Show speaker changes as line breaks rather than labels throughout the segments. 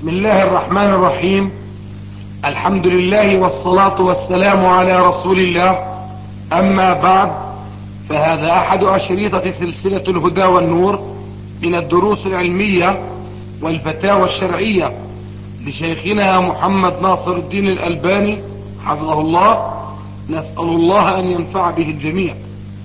بسم الله الرحمن الرحيم. الحمد لله والصلاة والسلام على رسول الله. أما بعد، فهذا أحد أشريطة سلسلة الهدى والنور من الدروس العلمية والفتاوى الشرعية لشيخنا محمد ناصر الدين الألباني حفظه الله. نسأل الله أن ينفع به الجميع.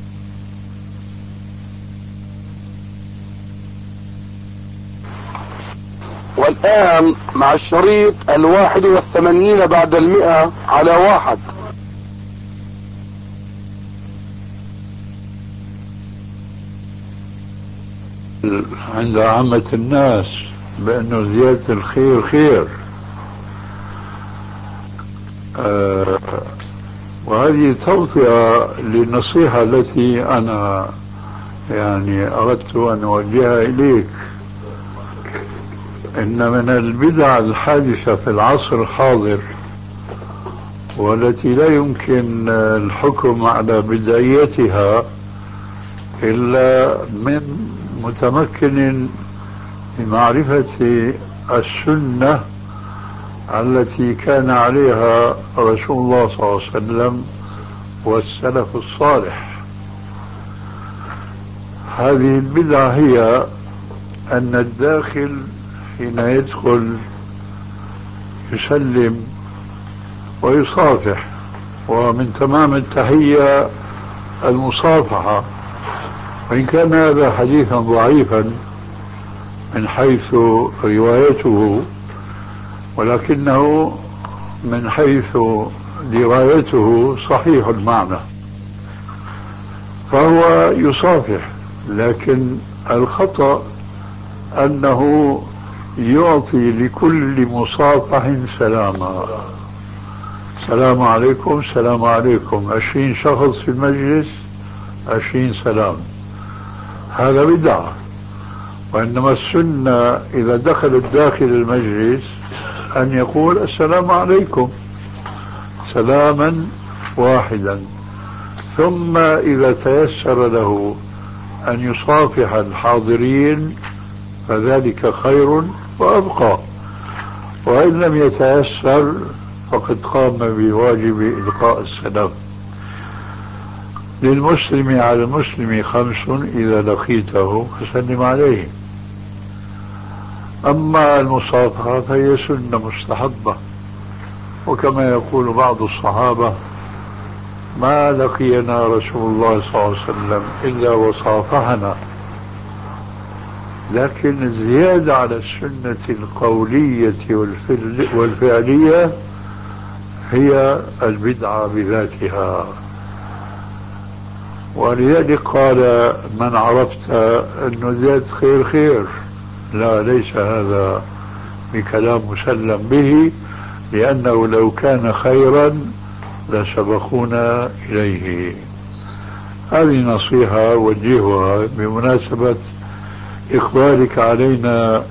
والآن مع الشريط 81 بعد 100 على 1.
عند عامة الناس بأنه زيادة الخير خير، وهذه توطئة للنصيحة التي أنا أردت أن أوجهها إليك. إن من البدع الحادثة في العصر الحاضر، والتي لا يمكن الحكم على بدعيتها إلا من متمكن بمعرفة السنة التي كان عليها رسول الله صلى الله عليه وسلم والسلف الصالح. هذه البدعة هي أن الداخل حين يدخل يسلم ويصافح، ومن تمام التحية المصافحة، وإن كان هذا حديثا ضعيفا من حيث روايته، ولكنه من حيث درايته صحيح المعنى، فهو يصافح. لكن الخطأ أنه يعطي لكل مصافح سلاما. السلام عليكم، السلام عليكم، 20 شخص في المجلس 20 سلام، هذا بدعة. وإنما السنة إذا دخل داخل المجلس أن يقول السلام عليكم سلاما واحدا، ثم إذا تيسر له أن يصافح الحاضرين فذلك خير وأبقى، وإن لم يتيسر فقد قام بواجب إلقاء السلام. للمسلم على المسلم 5 إذا لقيته فسلم عليه. أما المصافحة فهي سنة مستحبة، وكما يقول بعض الصحابة: ما لقينا رسول الله صلى الله عليه وسلم إلا وصافحنا. لكن الزيادة على السنة القولية والفعلية هي البدعة بذاتها. ولذلك قال: من عرفت أنه زيادة خير خير. لا، ليس هذا بكلام مسلم به، لأنه لو كان خيرا لسبقونا إليه. هذه نصيحة وجهها بمناسبة إقبالك علينا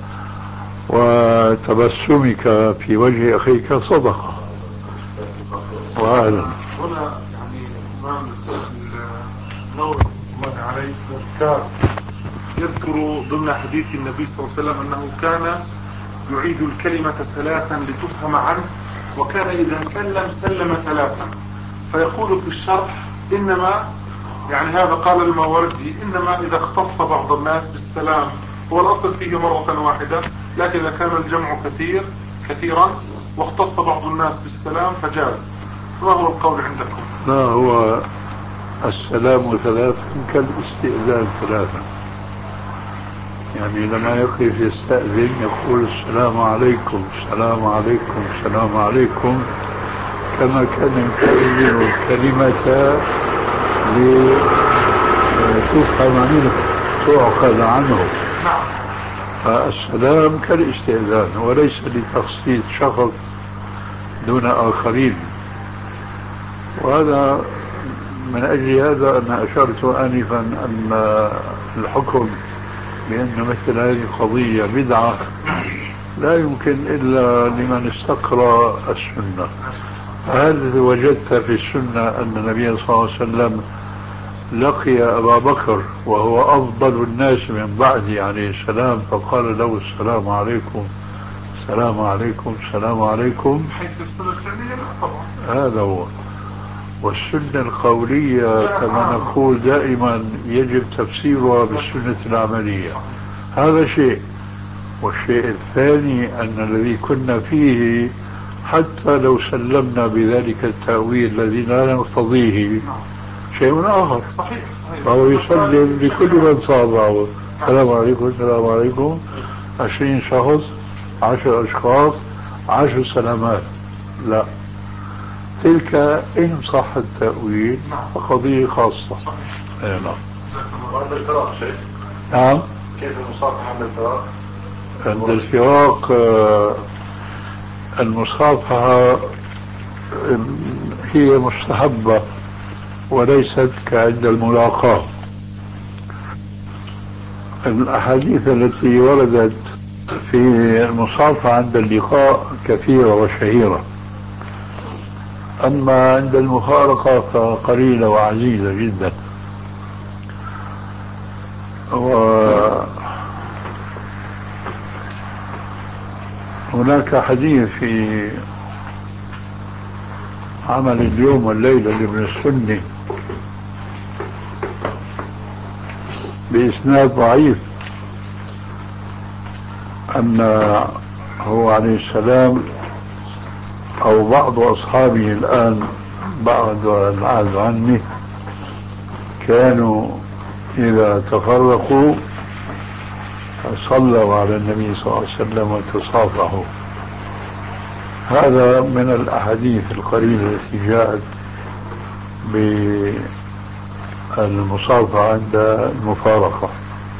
وتبسمك في وجه أخيك صدقة. وأهلا.
هنا الإمام النووي الله عليه يذكر ضمن حديث النبي صلى الله عليه وسلم أنه كان يعيد الكلمة 3 لتفهم عنه، وكان إذا سلم 3. فيقول في الشرح: إنما هذا قال الماوردي: إنما إذا اختص بعض الناس بالسلام، هو الأصل فيه مرة واحدة، لكن إذا كان الجمع كثيرا واختص بعض الناس بالسلام فجاز. ما هو القول عندكم؟
لا، هو السلام 3 كالاستئذان 3. لما يقف يستأذن يقول السلام عليكم، السلام عليكم، السلام عليكم، كما كان يكرر الكلمة لتفهم منه، تعقل عنه. فالسلام كالاستئذان وليس لتخصيص شخص دون آخرين. وهذا من أجل هذا أنا أشرت آنفا أن الحكم بأن مثل هذه القضية بدعة لا يمكن إلا لمن استقرأ السنة. هل وجدت في السنة أن النبي صلى الله عليه وسلم لقي أبا بكر وهو أفضل الناس من بعده عليه السلام فقال له السلام عليكم السلام عليكم السلام عليكم.
حيث السنة الفعلية لا طبعا.
هذا هو. والسنة القولية كما نقول دائما يجب تفسيرها بالسنة العملية. هذا شيء. والشيء الثاني أن الذي كنا فيه حتى لو سلمنا بذلك التأويل الذي لا نقتضيه شيء آخر.
صحيح.
فهو يسلم لكل من صابه. السلام عليكم السلام عليكم. 20 شخص 10 أشخاص 10 سلامات. لا، تلك إن صح التأويل فقضية خاصة. نعم.
وعند الفراق شيء.
نعم.
كيف المصافحة عند الفراق؟
عند الفراق المصافحة هي مستحبة وليست كعند الملاقاة. الأحاديث التي وردت في المصافحة عند اللقاء كثيرة وشهيرة، أما عند المفارقة فقليلة وعزيزة جدا. وهناك حديث في عمل اليوم والليلة لابن السني بإسناد ضعيف أن هو عليه السلام أو بعض أصحابه الآن بعد العهد عني كانوا إذا تفرقوا صلوا على النبي صلى الله عليه وسلم وتصافحوا. هذا من الأحاديث القليلة التي جاءت بالمصافحة عند المفارقة،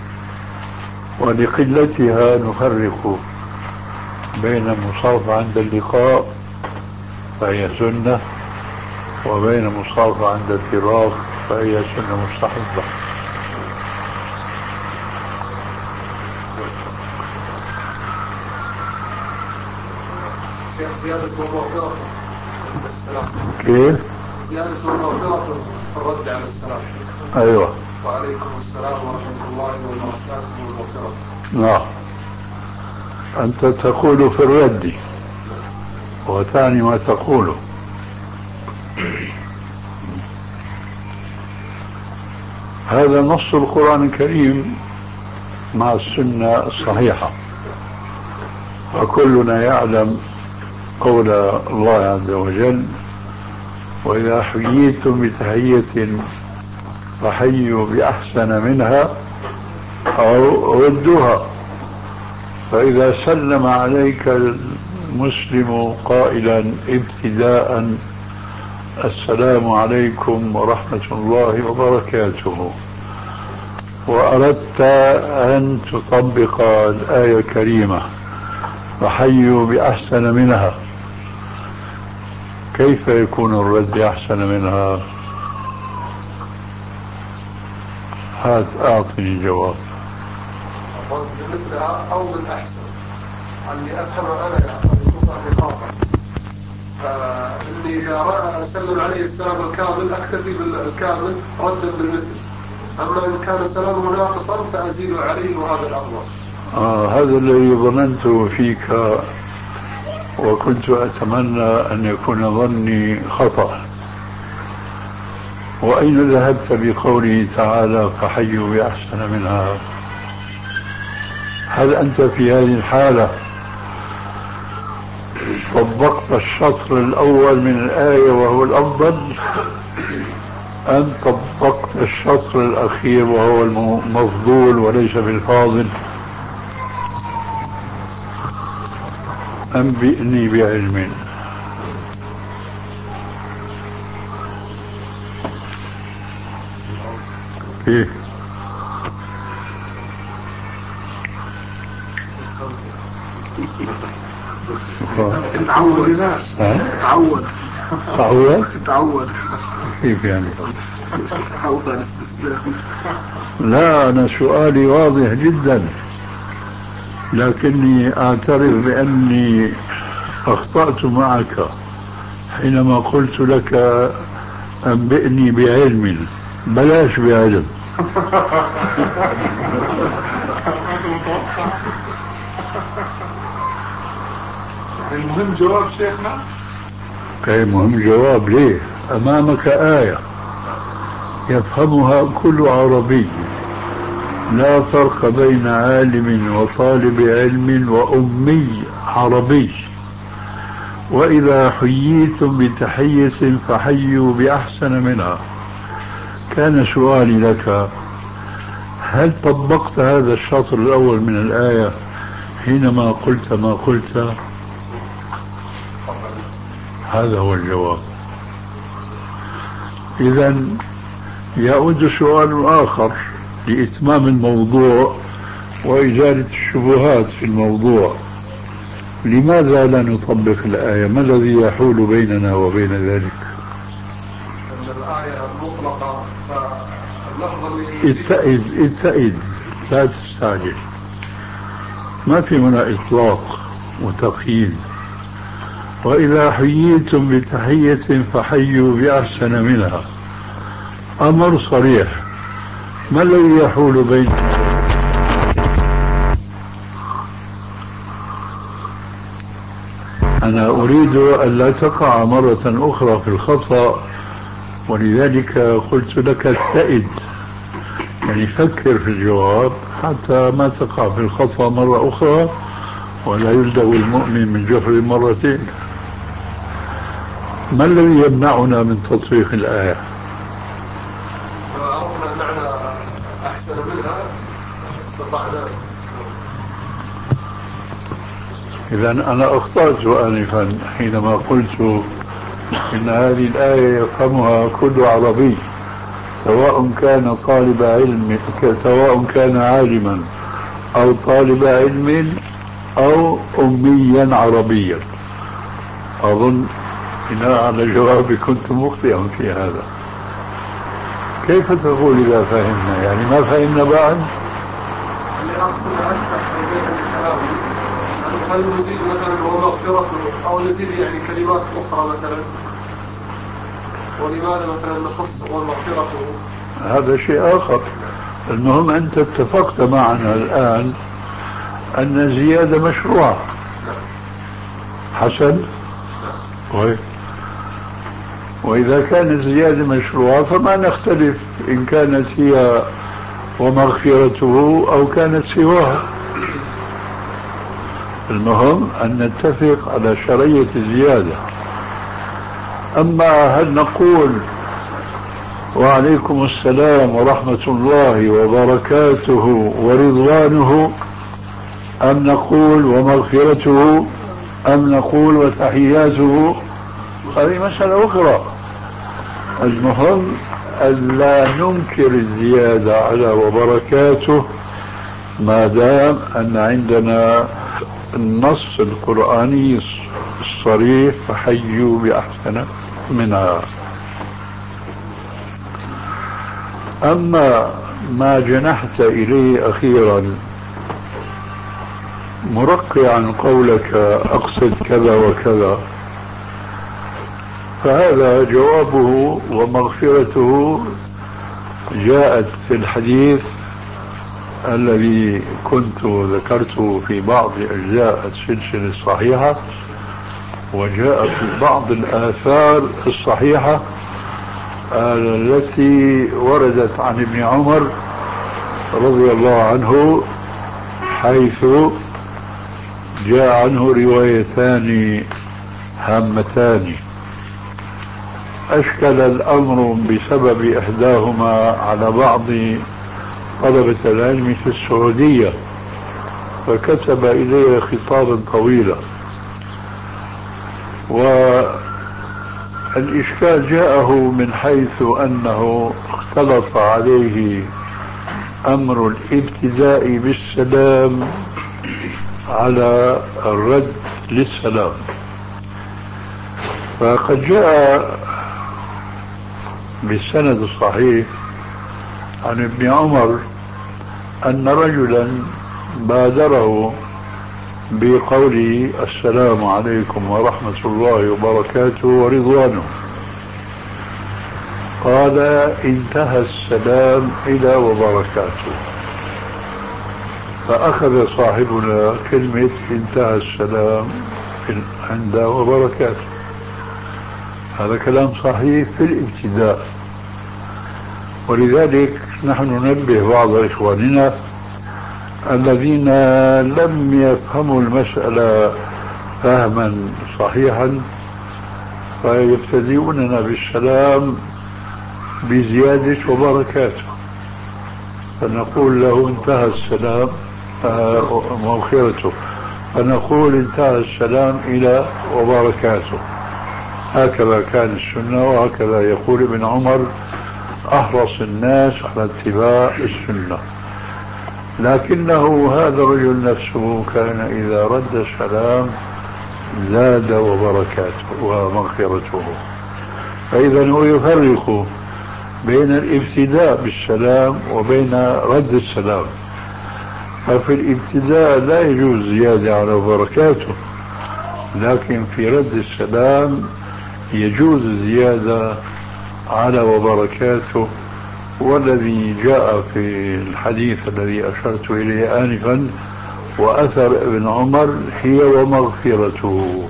ولقلتها نفرق بين المصافحة عند اللقاء فهي سنة، وبين المصافحة عند الفراق فهي سنة مستحبة.
زيادة ومغفرة السلام.
كيف؟
زيادة ومغفرة في الرد على السلام.
أيوة.
وعليكم السلام ورحمة الله وبركاته والمغفرة.
نعم. أنت تقول في الرد وتعني ما تقوله. هذا نص القرآن الكريم مع السنة الصحيحة، وكلنا يعلم قول الله عز وجل: وإذا حييتم بتحية فحيوا بأحسن منها أو ردوها. فإذا سلم عليك المسلم قائلا ابتداء السلام عليكم ورحمة الله وبركاته، وأردت أن تطبق الآية الكريمة فحيوا بأحسن منها، كيف يكون الرد أحسن منها؟ هات أعطني جواب.
بمثلها أو بالأحسن، اللي أفهم أنا يعني خاطئ. فإني إذا أسلم عليه السلام الكامل أكتفي بالكامل ردا بالمثل، أما إن كان سلامه ناقصا فأزيد عليه وهذا الأفضل.
هذا الذي ظننته فيك، وكنت أتمنى أن يكون ظني خطأ. وأين ذهبت بقوله تعالى فحيوا بأحسن منها؟ هل أنت في هذه الحالة طبقت الشطر الأول من الآية وهو الأفضل، أم طبقت الشطر الأخير وهو المفضول وليس بالفاضل؟ أنبئني بعلم. كيف؟
تعود تعود
كيف يعني؟
تعود على الاستسلام.
لا، أنا سؤالي واضح جدا، لكني أعترف بأني أخطأت معك حينما قلت لك أنبئني بعلم، بلاش بعلم.
المهم جواب شيخنا.
اي مهم جواب. ليه؟ امامك آية يفهمها كل عربي، لا فرق بين عالم وطالب علم وأمي عربي، وإذا حييتم بتحية فحيوا بأحسن منها. كان سؤالي لك، هل طبقت هذا الشطر الأول من الآية حينما قلت ما قلت؟ هذا هو الجواب. إذن يعود سؤال آخر لإتمام الموضوع وإزالة الشبهات في الموضوع: لماذا لا نطبق الآية؟ ما الذي يحول بيننا وبين ذلك؟
الآية مطلقة،
اتئد لا تستعجل. ما في هنا إطلاق وتقييد. وإذا حييتم بتحية فحيوا بأحسن منها، أمر صريح. ما الذي يحول بيننا؟ أنا أريد أن لا تقع مرة أخرى في الخطأ، ولذلك قلت لك اتئد، يعني فكر في الجواب حتى ما تقع في الخطأ مرة أخرى، ولا يلدغ المؤمن من جحر مرتين. ما الذي يمنعنا من تطبيق الآية؟
أردنا معنى أحسن منها استطعنا.
إذا أنا أخطأت آنفا حينما قلت إن هذه الآية يفهمها كل عربي، سواء كان طالب علم، سواء كان عالما أو طالب علم أو أميا عربيا. أظن بناء على جوابي كنت مخطئا في هذا. كيف تقول إذا فهمنا؟ يعني ما فهمنا بعد؟
اللي أقصد أكثر في الكلام، هل نزيد مثلا ومغفرته، أو نزيد يعني كلمات أخرى مثلا؟ ولماذا مثلا نخص ومغفرته؟
هذا شيء آخر. المهم أنت اتفقت معنا الآن أن الزيادة مشروعة. حسن. وإذا كانت الزيادة مشروعة فما نختلف إن كانت هي ومغفرته أو كانت سواها. المهم أن نتفق على شرعية الزيادة. أما هل نقول وعليكم السلام ورحمة الله وبركاته ورضوانه، أم نقول ومغفرته، أم نقول وتحياته، هذه مسألة أخرى. المهم ألا ننكر الزيادة على وبركاته ما دام أن عندنا النص القرآني الصريح فحيوا بأحسن منها. أما ما جنحت إليه أخيرا مرقعا قولك أقصد كذا وكذا، فهذا جوابه ومغفرته جاءت في الحديث الذي كنت ذكرته في بعض أجزاء السلسلة الصحيحة، وجاء في بعض الآثار الصحيحة التي وردت عن ابن عمر رضي الله عنه، حيث جاء عنه روايتان هامتان أشكل الأمر بسبب إحداهما على بعض طلبة العلم في السعودية، فكتب إليه خطابا طويلا. والإشكال جاءه من حيث أنه اختلط عليه أمر الابتداء بالسلام على الرد للسلام. فقد جاء بالسند الصحيح عن ابن عمر أن رجلا بادره بقوله السلام عليكم ورحمة الله وبركاته ورضوانه، قال انتهى السلام إلى وبركاته، فأخذ صاحبنا كلمة انتهى السلام عند وبركاته. هذا كلام صحيح في الابتداء. ولذلك نحن ننبه بعض إخواننا الذين لم يفهموا المسألة فهما صحيحا فيبتدئوننا بالسلام بزيادة وبركاته، فنقول له انتهى السلام مغفرته، فنقول انتهى السلام إلى وبركاته. هكذا كان السنة، وهكذا يقول ابن عمر أحرص الناس على اتباع السنة. لكنه هذا الرجل نفسه كان إذا رد السلام زاد وبركاته ومغفرته. فإذا هو يفرق بين الابتداء بالسلام وبين رد السلام. ففي الابتداء لا يجوز زيادة على وبركاته، لكن في رد السلام يجوز زيادة على وبركاته. والذي جاء في الحديث الذي أشرت إليه آنفا وأثر ابن عمر هي ومغفرته.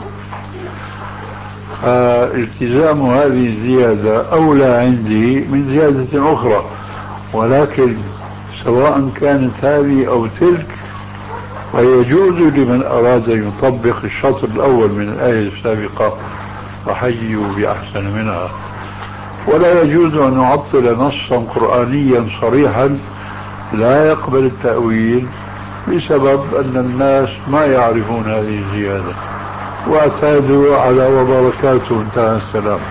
فالتزام هذه الزيادة أولى عندي من زيادة أخرى، ولكن سواء كانت هذه أو تلك فيجوز لمن أراد أن يطبق الشطر الأول من الآية السابقة فحيوا بأحسن منها. ولا يجوز أن نعطل نصا قرآنيا صريحا لا يقبل التأويل بسبب أن الناس ما يعرفون هذه الزيادة واعتادوا على وبركاته انتهى السلام.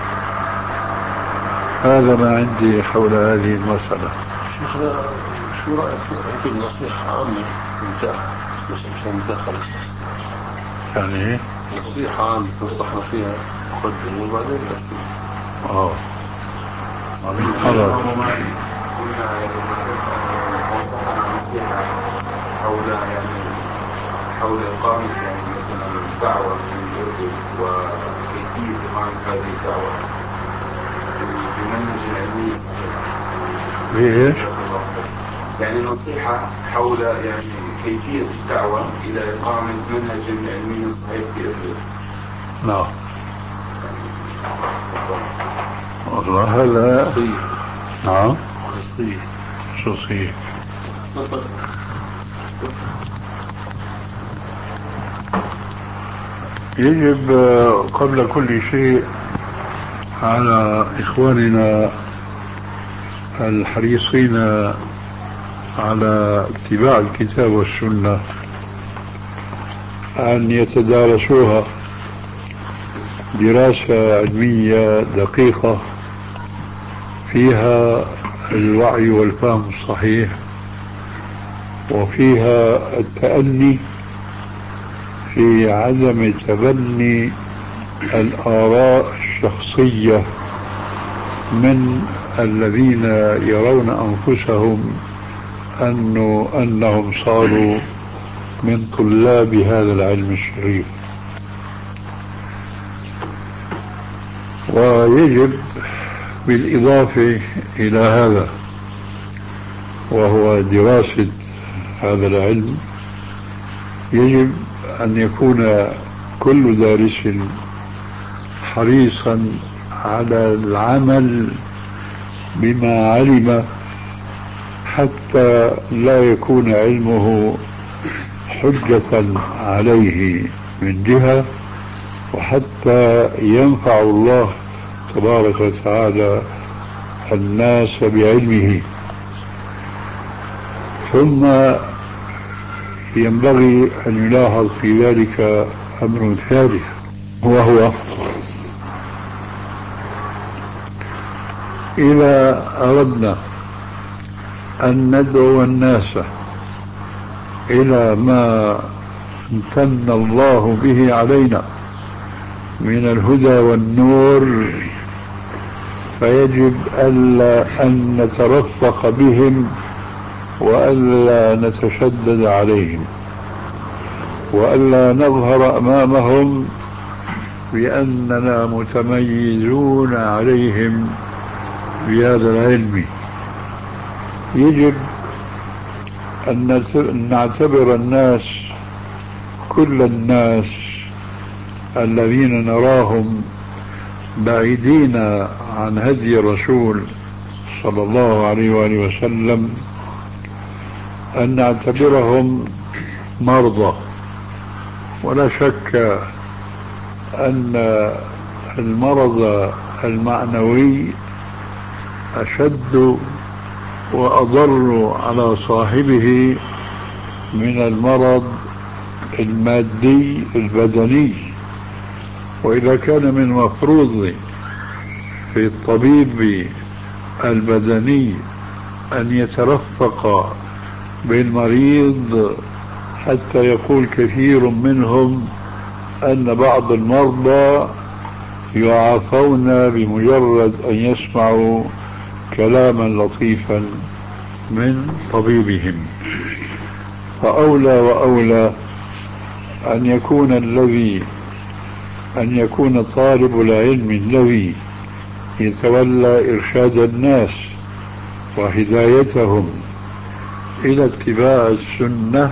هذا ما عندي حول هذه المسألة.
شيخنا شو رأيك في نصيحة عامة مش مدخل
يعني
نصيحة عامة تنصحنا فيها مقدمة وبعدين الأسئلة.
حضر
حول إقامة مثلا الدعوة في الأردن وكيفية إقامة هذه الدعوة بمنهج علمي صحيح.
بإيش؟
يعني نصيحة حول كيفية الدعوة إلى إقامة منهج علمي صحيح في الأردن.
نعم. والله هذا نعم خصوصية. يجب قبل كل شيء على إخواننا الحريصين على اتباع الكتاب والسنة أن يتدارسوها دراسة علمية دقيقة فيها الوعي والفهم الصحيح، وفيها التأني في عدم تبني الآراء الشخصية من الذين يرون أنفسهم أنهم صاروا من طلاب هذا العلم الشريف. ويجب بالإضافة إلى هذا وهو دراسة هذا العلم يجب أن يكون كل دارس حريصا على العمل بما علم حتى لا يكون علمه حجة عليه من جهة، وحتى ينفع الله تبارك وتعالى الناس بعلمه. ثم ينبغي أن يلاحظ في ذلك أمر ثالث، وهو إذا أردنا أن ندعو الناس إلى ما امتن الله به علينا من الهدى والنور فيجب ألا أن نترفق بهم وألا نتشدد عليهم وألا نظهر أمامهم بأننا متميزون عليهم بهذا العلم. يجب أن نعتبر الناس كل الناس الذين نراهم بعيدين عن هدي الرسول صلى الله عليه وآله وسلم أن نعتبرهم مرضى. ولا شك أن المرض المعنوي أشد وأضر على صاحبه من المرض المادي البدني. وإذا كان من المفروض في الطبيب البدني أن يترفق بالمريض، حتى يقول كثير منهم أن بعض المرضى يعافون بمجرد أن يسمعوا كلاما لطيفا من طبيبهم. فأولى وأولى أن يكون طالب العلم الذي يتولى إرشاد الناس وهدايتهم إلى اتباع السنة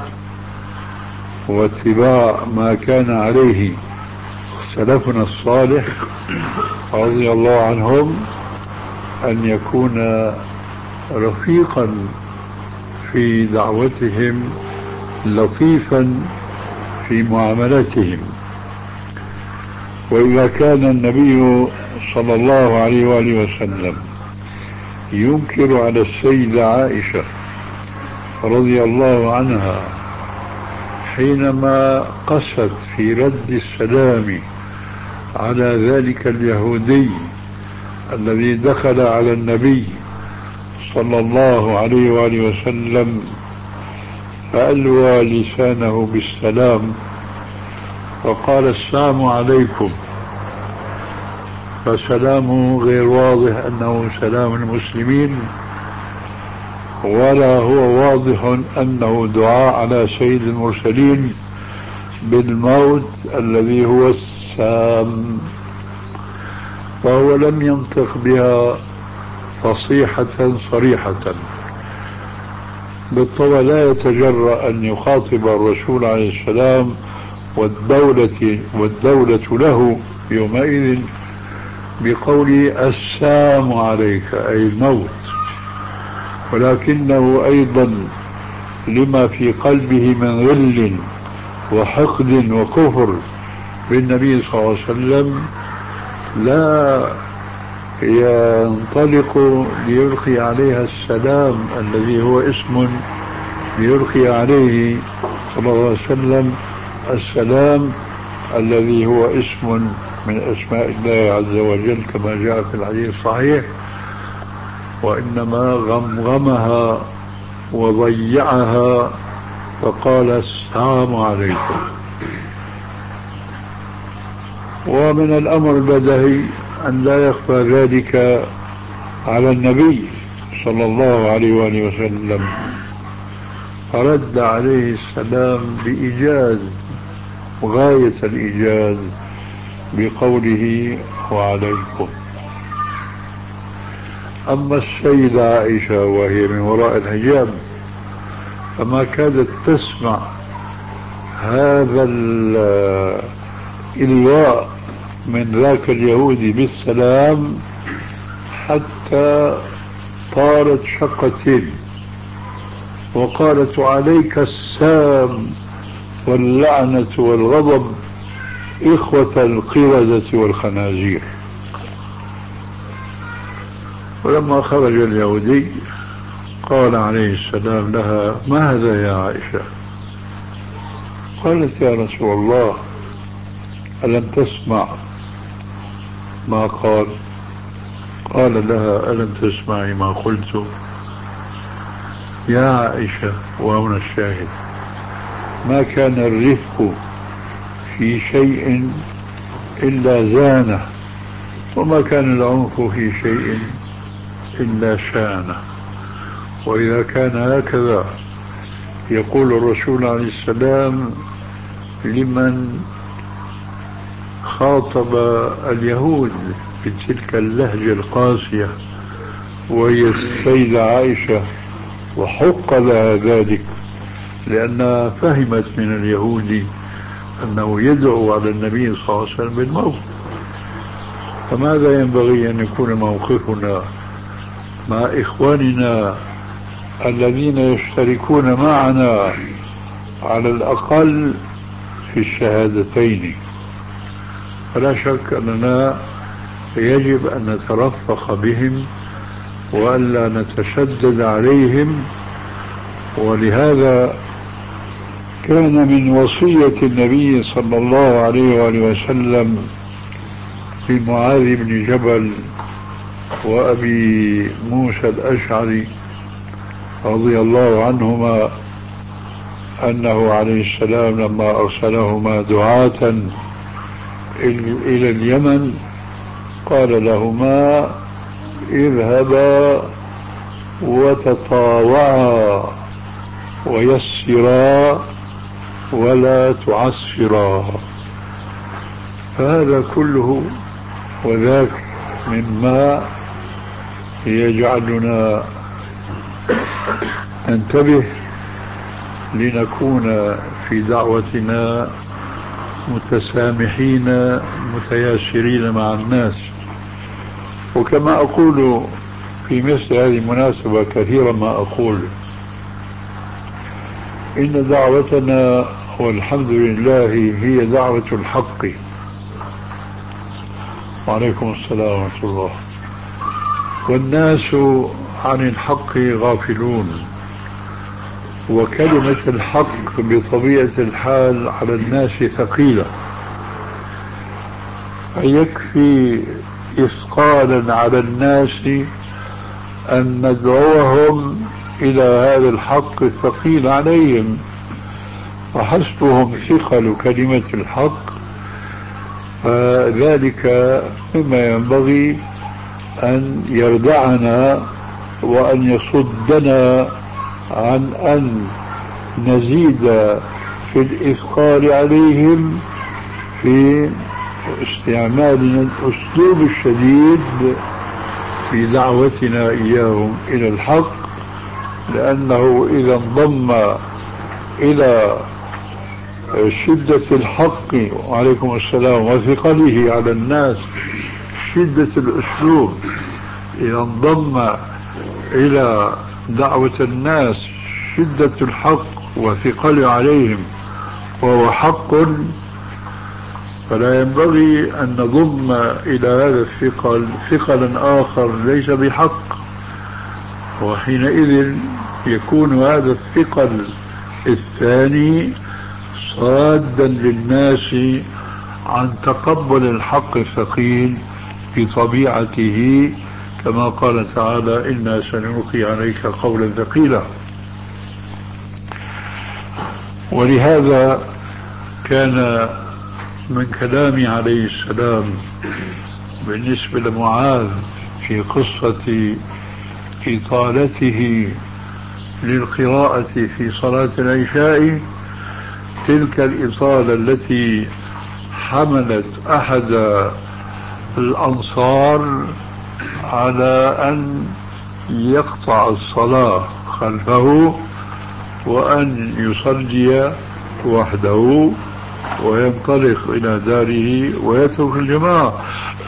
واتباع ما كان عليه سلفنا الصالح رضي الله عنهم، أن يكون رفيقا في دعوتهم، لطيفا في معاملتهم. وإذا كان النبي صلى الله عليه وآله وسلم ينكر على السيدة عائشة رضي الله عنها حينما قست في رد السلام على ذلك اليهودي الذي دخل على النبي صلى الله عليه وآله وسلم فألوى لسانه بالسلام وقال السلام عليكم، فسلامه غير واضح أنه سلام المسلمين، ولا هو واضح أنه دعاء على سيد المرسلين بالموت الذي هو السام. فهو لم ينطق بها فصيحة صريحة. بالطبع لا يتجرأ أن يخاطب الرسول عليه السلام والدولة له يومئذ بقول السلام عليك أي الموت، ولكنه أيضا لما في قلبه من غل وحقد وكفر بالنبي صلى الله عليه وسلم لا ينطلق ليلقي عليها السلام الذي هو اسم ليلقي عليه صلى الله عليه وسلم السلام الذي هو اسم من أسماء الله عز وجل كما جاء في الحديث الصحيح، وإنما غمغمها وضيعها فقال السلام عليكم. ومن الأمر البديهي أن لا يخفى ذلك على النبي صلى الله عليه وآله وسلم، فرد عليه السلام بإيجاز وغاية الإيجاز بقوله وعليكم. أما السيدة عائشة وهي من وراء الحجاب فما كادت تسمع هذا الإلواء من ذاك اليهودي بالسلام حتى طارت شقتين وقالت عليك السام واللعنة والغضب إخوة القردة والخنازير. ولما خرج اليهودي قال عليه السلام لها ما هذا يا عائشة؟ قالت يا رسول الله ألم تسمع ما قال؟ قال لها ألم تسمعي ما قلت؟ يا عائشة، وهنا الشاهد، ما كان الرفق في شيء إلا زانه، وما كان العنف في شيء إلا شانه. وإذا كان هكذا يقول الرسول عليه السلام لمن خاطب اليهود بتلك اللهجة القاسية وهي السيدة عائشة، وحق لها ذلك لأنها فهمت من اليهود أنه يدعو على النبي صلى الله عليه وسلم بالموت. فماذا ينبغي أن يكون موقفنا مع إخواننا الذين يشتركون معنا على الأقل في الشهادتين؟ فلا شك أننا يجب أن نترفق بهم وألا نتشدد عليهم. ولهذا كان من وصية النبي صلى الله عليه وآله وسلم لمعاذ بن جبل وأبي موسى الأشعري رضي الله عنهما أنه عليه السلام لما أرسلهما دعاة إلى اليمن قال لهما اذهبا وتطاوعا ويسرا ولا تعسرا. فهذا كله وذاك مما يجعلنا ننتبه لنكون في دعوتنا متسامحين متياسرين مع الناس. وكما أقول في مثل هذه المناسبة كثيرا ما أقول إن دعوتنا والحمد لله هي دعوة الحق. وعليكم السلام ورحمة الله. والناس عن الحق غافلون، وكلمة الحق بطبيعة الحال على الناس ثقيلة، فيكفي إثقالا على الناس أن ندعوهم إلى هذا الحق الثقيل عليهم، وحسبهم ثقل كلمة الحق. فذلك مما ينبغي أن يردعنا وأن يصدنا عن أن نزيد في الإثقال عليهم في استعمالنا الأسلوب الشديد في دعوتنا إياهم إلى الحق، لأنه إذا انضم إلى شدة الحق وعليكم السلام وثقله على الناس شدة الأسلوب، إذا انضم إلى دعوة الناس شدة الحق وثقله عليهم وهو حق، فلا ينبغي أن نضم إلى هذا الثقل ثقلا آخر ليس بحق، وحينئذ يكون هذا الثقل الثاني صادا للناس عن تقبل الحق الثقيل بطبيعته، كما قال تعالى إنا سنلقي عليك قولا ثقيلا. ولهذا كان من كلام عليه السلام بالنسبة لمعاذ في قصة إطالته للقراءة في صلاة العشاء تلك الإطالة التي حملت أحد الأنصار على أن يقطع الصلاة خلفه وأن يصلي وحده وينطلق إلى داره ويترك الجماعة.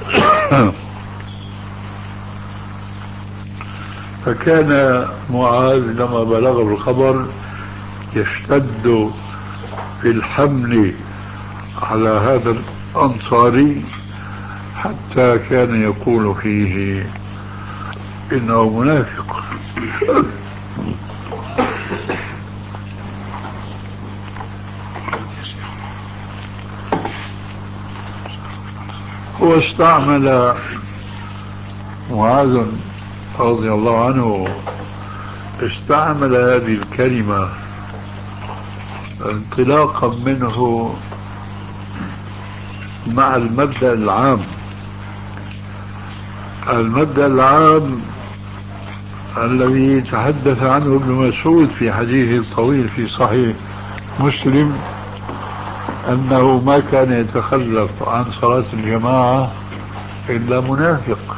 فكان معاذ لما بلغه الخبر يشتد في الحمل على هذا الأنصاري حتى كان يقول فيه إنه منافق. واستعمل معاذ رضي الله عنه استعمل هذه الكلمة انطلاقا منه مع المبدأ العام. المبدأ العام الذي تحدث عنه ابن مسعود في حديثه الطويل في صحيح مسلم أنه ما كان يتخلف عن صلاة الجماعة إلا منافق.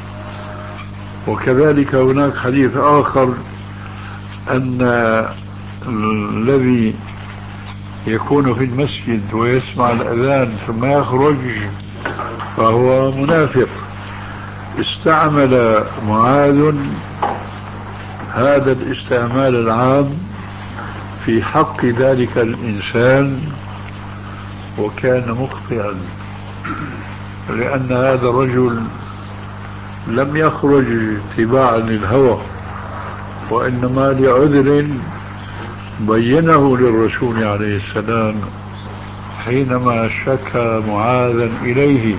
وكذلك هناك حديث آخر أن الذي يكون في المسجد ويسمع الأذان ثم يخرج فهو منافق. استعمل معاذ هذا الاستعمال العام في حق ذلك الإنسان وكان مخطئا، لأن هذا الرجل لم يخرج اتباعا للهوى، وإنما لعذر بينه للرسول عليه السلام حينما شكى معاذا إليه،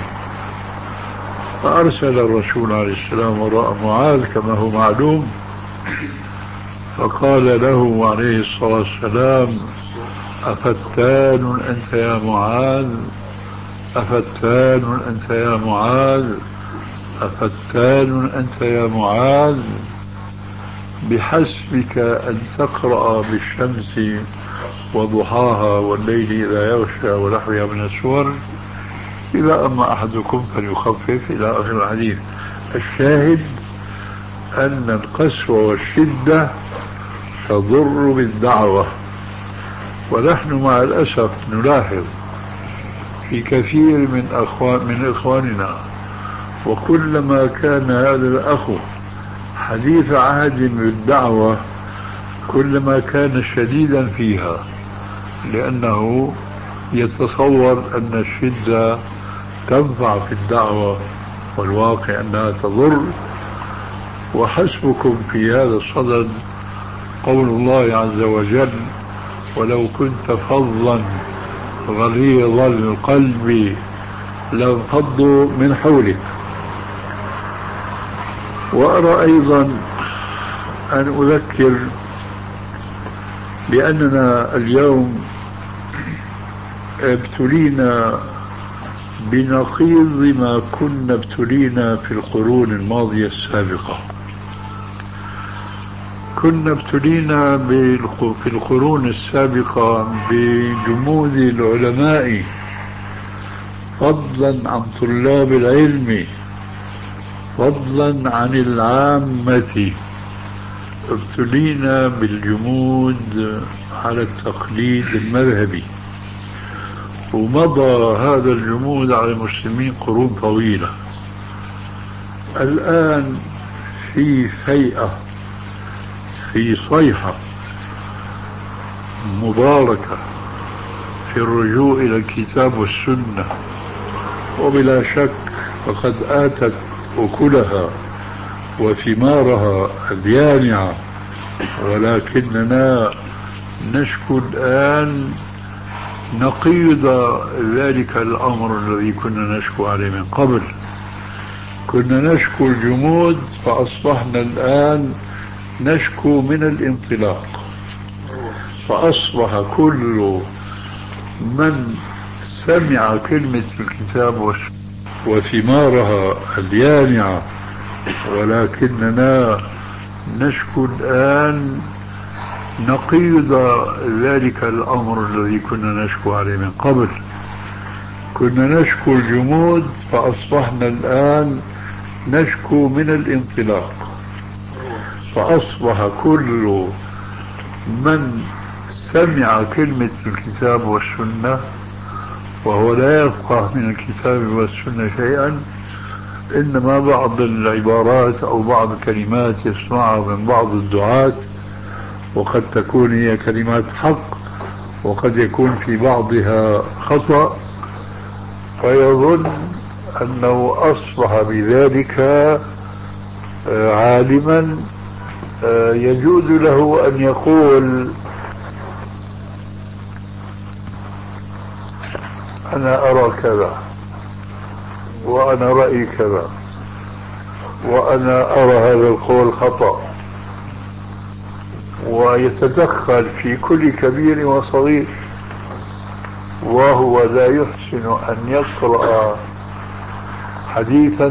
فأرسل الرسول عليه السلام وراء معاذ كما هو معلوم، فقال له عليه الصلاة والسلام: أفتان أنت يا معاذ، أفتان أنت يا معاذ، أفتان أنت يا معاذ، بحسبك أن تقرأ بالشمس وضحاها والليل إذا يغشى ونحوها من السور، إذا أما أحدكم فليخفف إلى آخر الحديث. الشاهد أن القسوة والشدة تضر بالدعوة، ونحن مع الأسف نلاحظ في كثير من إخواننا، وكلما كان هذا الأخ حديث عهد بالدعوة كلما كان شديدا فيها، لأنه يتصور أن الشدة تنفع في الدعوة، والواقع أنها تضر. وحسبكم في هذا الصدد قول الله عز وجل: ولو كنت فظا غليظ القلب لانفضوا من حولك. وأرى أيضا أن أذكر بأننا اليوم ابتلينا بنقيض ما كنا ابتلينا في القرون الماضية السابقة. كنا ابتلينا في القرون السابقة بجمود العلماء فضلا عن طلاب العلم، فضلا عن العامة. ابتلينا بالجمود على التقليد المذهبي، ومضى هذا الجمود على المسلمين قرون طويلة. الآن في فيئة، في صيحة مباركة في الرجوع إلى الكتاب والسنة، وبلا شك فقد آتت أكلها وثمارها اليانعة، ولكننا نشكو الآن نقيض ذلك الأمر الذي كنا نشكو عليه من قبل. كنا نشكو الجمود فأصبحنا الآن نشكو من الانطلاق، فأصبح كل من سمع كلمة الكتاب والسنة وثمارها اليانعة، ولكننا نشكو الآن نقيض ذلك الأمر الذي كنا نشكو عليه من قبل. كنا نشكو الجمود فأصبحنا الآن نشكو من الانطلاق، فأصبح كل من سمع كلمة الكتاب والسنة وهو لا يفقه من الكتاب والسنة شيئا، إنما بعض العبارات أو بعض الكلمات يسمعها من بعض الدعاة، وقد تكون هي كلمات حق وقد يكون في بعضها خطأ، فيظن أنه أصبح بذلك عالما يجوز له أن يقول: أنا أرى كذا، وأنا رأيي كذا، وأنا أرى هذا القول خطأ، ويتدخل في كل كبير وصغير، وهو لا يحسن أن يقرأ حديثا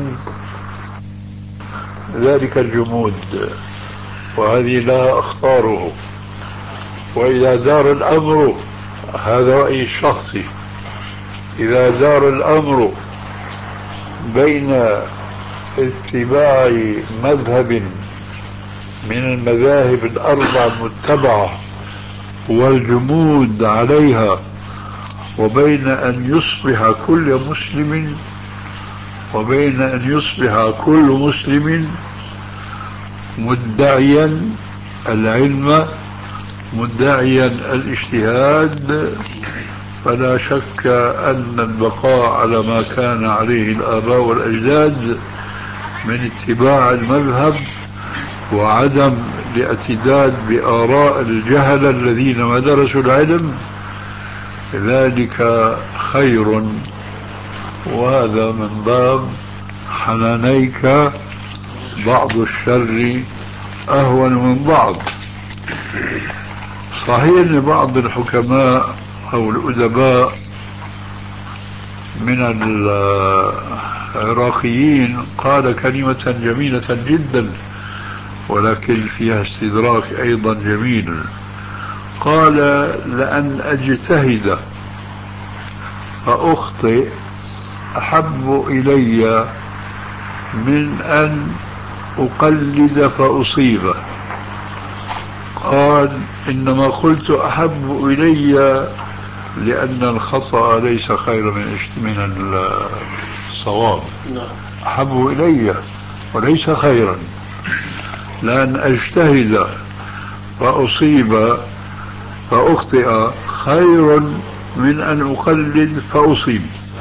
ذلك الجمود، وهذه لا أختاره. وإذا دار الأمر، هذا رأيي الشخصي، إذا دار الأمر بين اتباع مذهب من المذاهب الأربع المتبعة والجمود عليها وبين أن يصبح كل مسلم مدعيا العلم مدعيا الاجتهاد، فلا شك أن البقاء على ما كان عليه الآباء والأجداد من اتباع المذهب وعدم الاعتداد بآراء الجهلة الذين ما درسوا العلم ذلك خير، وهذا من باب حنانيك بعض الشر أهون من بعض. صحيح أن بعض الحكماء أو الأدباء من العراقيين قال كلمة جميلة جدا ولكن فيها استدراك أيضا جميل، قال: لأن أجتهد فأخطئ أحب إلي من أن أقلد فأصيبه. قال: إنما قلت أحب إلي لأن الخطأ ليس خير من الصواب، أحب إلي وليس خيرا، لأن أجتهد فأصيب فأخطئ خير من أن أقلد فأصيب،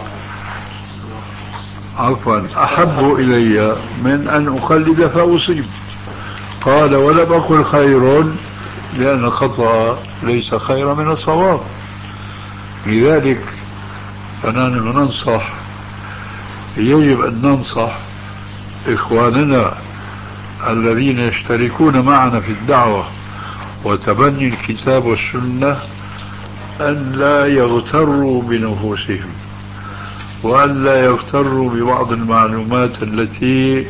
عفوا أحب إلي من أن أقلد فأصيب. قال: ولم أقل خير لأن الخطأ ليس خير من الصواب. لذلك فنحن ننصح، يجب أن ننصح إخواننا الذين يشتركون معنا في الدعوة وتبني الكتاب والسنة أن لا يغتروا بنفوسهم، وأن لا يغتروا ببعض المعلومات التي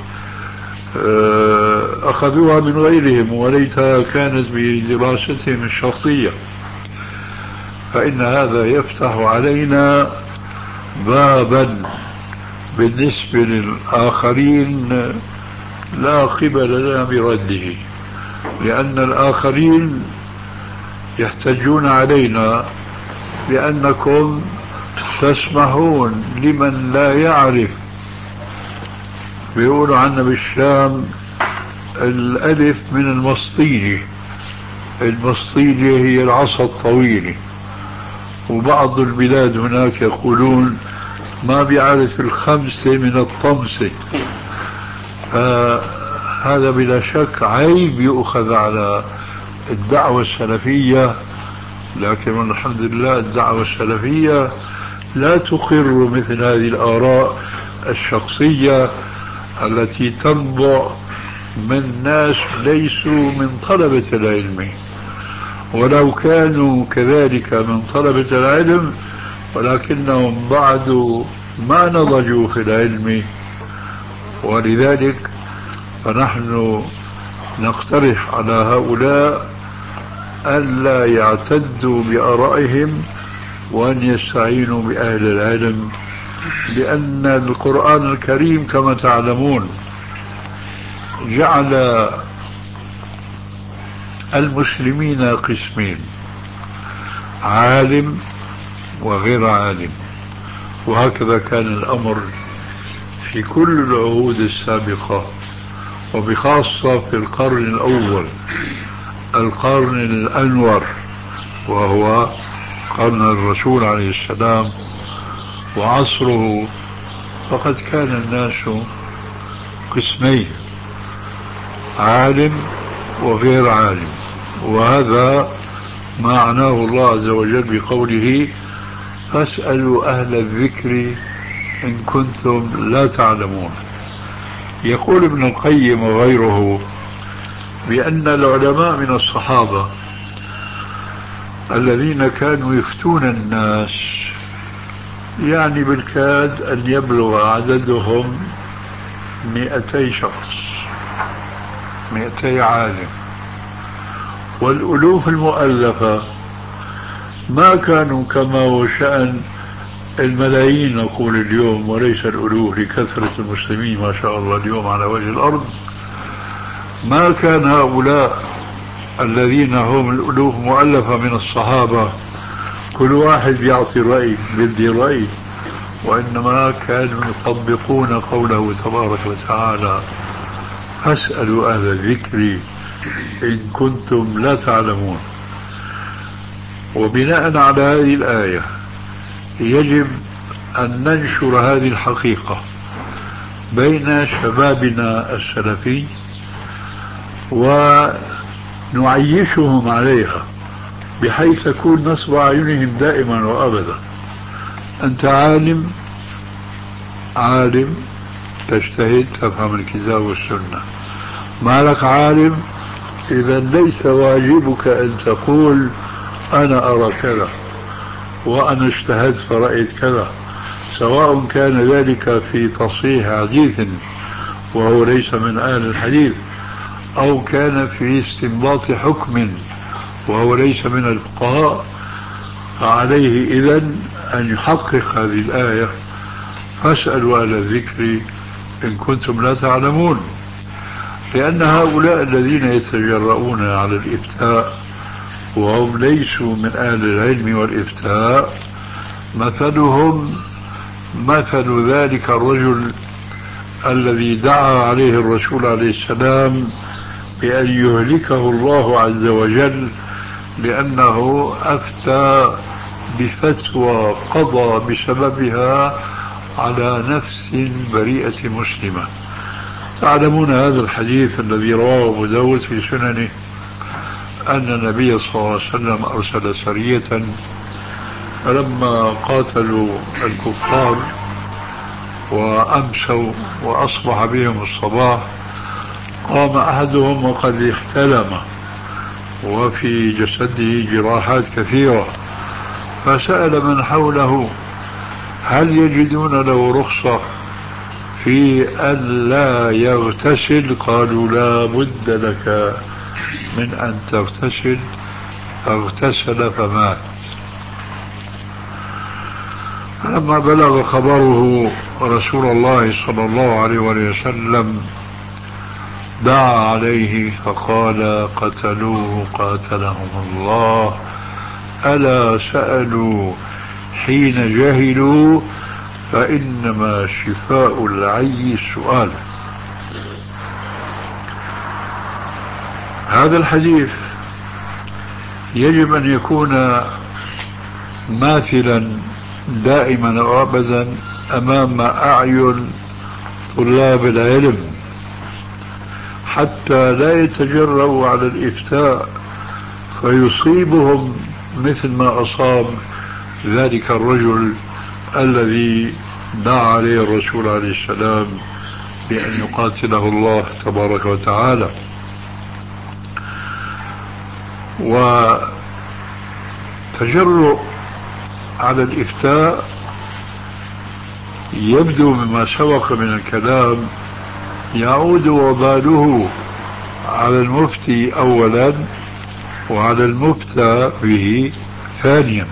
أخذوها من غيرهم وليتها كانت بدراستهم الشخصية، فإن هذا يفتح علينا بابا بالنسبة للآخرين لا قبل لنا برده، لأن الآخرين يحتجون علينا لأنكم تسمحون لمن لا يعرف. بيقولوا عنا بالشام الألف من المسطيلة، المسطيلة هي العصا الطويلة، وبعض البلاد هناك يقولون ما بيعرف الخمسة من الطمسة، فهذا بلا شك عيب يؤخذ على الدعوة السلفية. لكن الحمد لله الدعوة السلفية لا تقر مثل هذه الآراء الشخصية التي تنبع من ناس ليسوا من طلبة العلم، ولو كانوا كذلك من طلبة العلم ولكنهم بعد ما نضجوا في العلم. ولذلك فنحن نقترح على هؤلاء ألا يعتدوا بآرائهم وأن يستعينوا بأهل العلم، لأن القرآن الكريم كما تعلمون جعل المسلمين قسمين: عالم وغير عالم، وهكذا كان الأمر في كل العهود السابقة، وبخاصة في القرن الأول، القرن الأنور، وهو قرن الرسول عليه السلام وعصره، فقد كان الناس قسمين: عالم وغير عالم. وهذا ما معناه الله عز وجل بقوله: فاسألوا أهل الذكر إن كنتم لا تعلمون. يقول ابن القيم وغيره بأن العلماء من الصحابة الذين كانوا يفتون الناس يعني بالكاد أن يبلغ عددهم 200 شخص، 200 عالم، والألوف المؤلفة ما كانوا كما هو شأن الملايين نقول اليوم، وليس الألوف لكثرة المسلمين ما شاء الله اليوم على وجه الأرض. ما كان هؤلاء الذين هم الألوف مؤلفة من الصحابة كل واحد يعطي رأي بدي رأي، وإنما كانوا يطبقون قوله تبارك وتعالى: فاسألوا أهل الذكر إن كنتم لا تعلمون. وبناء على هذه الآية يجب أن ننشر هذه الحقيقة بين شبابنا السلفي ونعيشهم عليها، بحيث تكون نصب أعينهم دائما وأبدا. أنت عالم تجتهد تفهم الكتاب والسنة، ما لك عالم، إذا ليس واجبك أن تقول أنا أرى كذا وأنا اجتهدت فرأيت كذا، سواء كان ذلك في تصحيح حديث وهو ليس من أهل الحديث، أو كان في استنباط حكم وهو ليس من الفقهاء. فعليه إذن أن يحقق هذه الآية: فاسألوا أهل الذكر إن كنتم لا تعلمون. لأن هؤلاء الذين يتجرؤون على الإفتاء وهم ليسوا من أهل العلم والإفتاء مثلهم مثل ذلك الرجل الذي دعا عليه الرسول عليه السلام بأن يهلكه الله عز وجل لأنه أفتى بفتوى قضى بسببها على نفس بريئة مسلمة. تعلمون هذا الحديث الذي رواه أبو داود في سننه أن النبي صلى الله عليه وسلم أرسل سرية، فلما قاتلوا الكفار وأمسوا وأصبح بهم الصباح، قام أحدهم وقد احتلم وفي جسده جراحات كثيرة، فسأل من حوله: هل يجدون له رخصة في أن لا يغتسل؟ قالوا: لا بد لك من أن تغتسل. فاغتسل فمات. فلما بلغ خبره رسول الله صلى الله عليه وسلم دعا عليه فقال: قتلوه قاتلهم الله، ألا سألوا حين جهلوا، فإنما شفاء العي السؤال. هذا الحديث يجب أن يكون ماثلا دائما وأبدا أمام أعين طلاب العلم، حتى لا يتجرؤوا على الإفتاء فيصيبهم مثل ما أصاب ذلك الرجل الذي دعا عليه الرسول عليه السلام بأن يقاتله الله تبارك وتعالى. وتجرؤ على الإفتاء يبدو مما سبق من الكلام يعود وباله على المفتي أولا وعلى المفتى به ثانيا.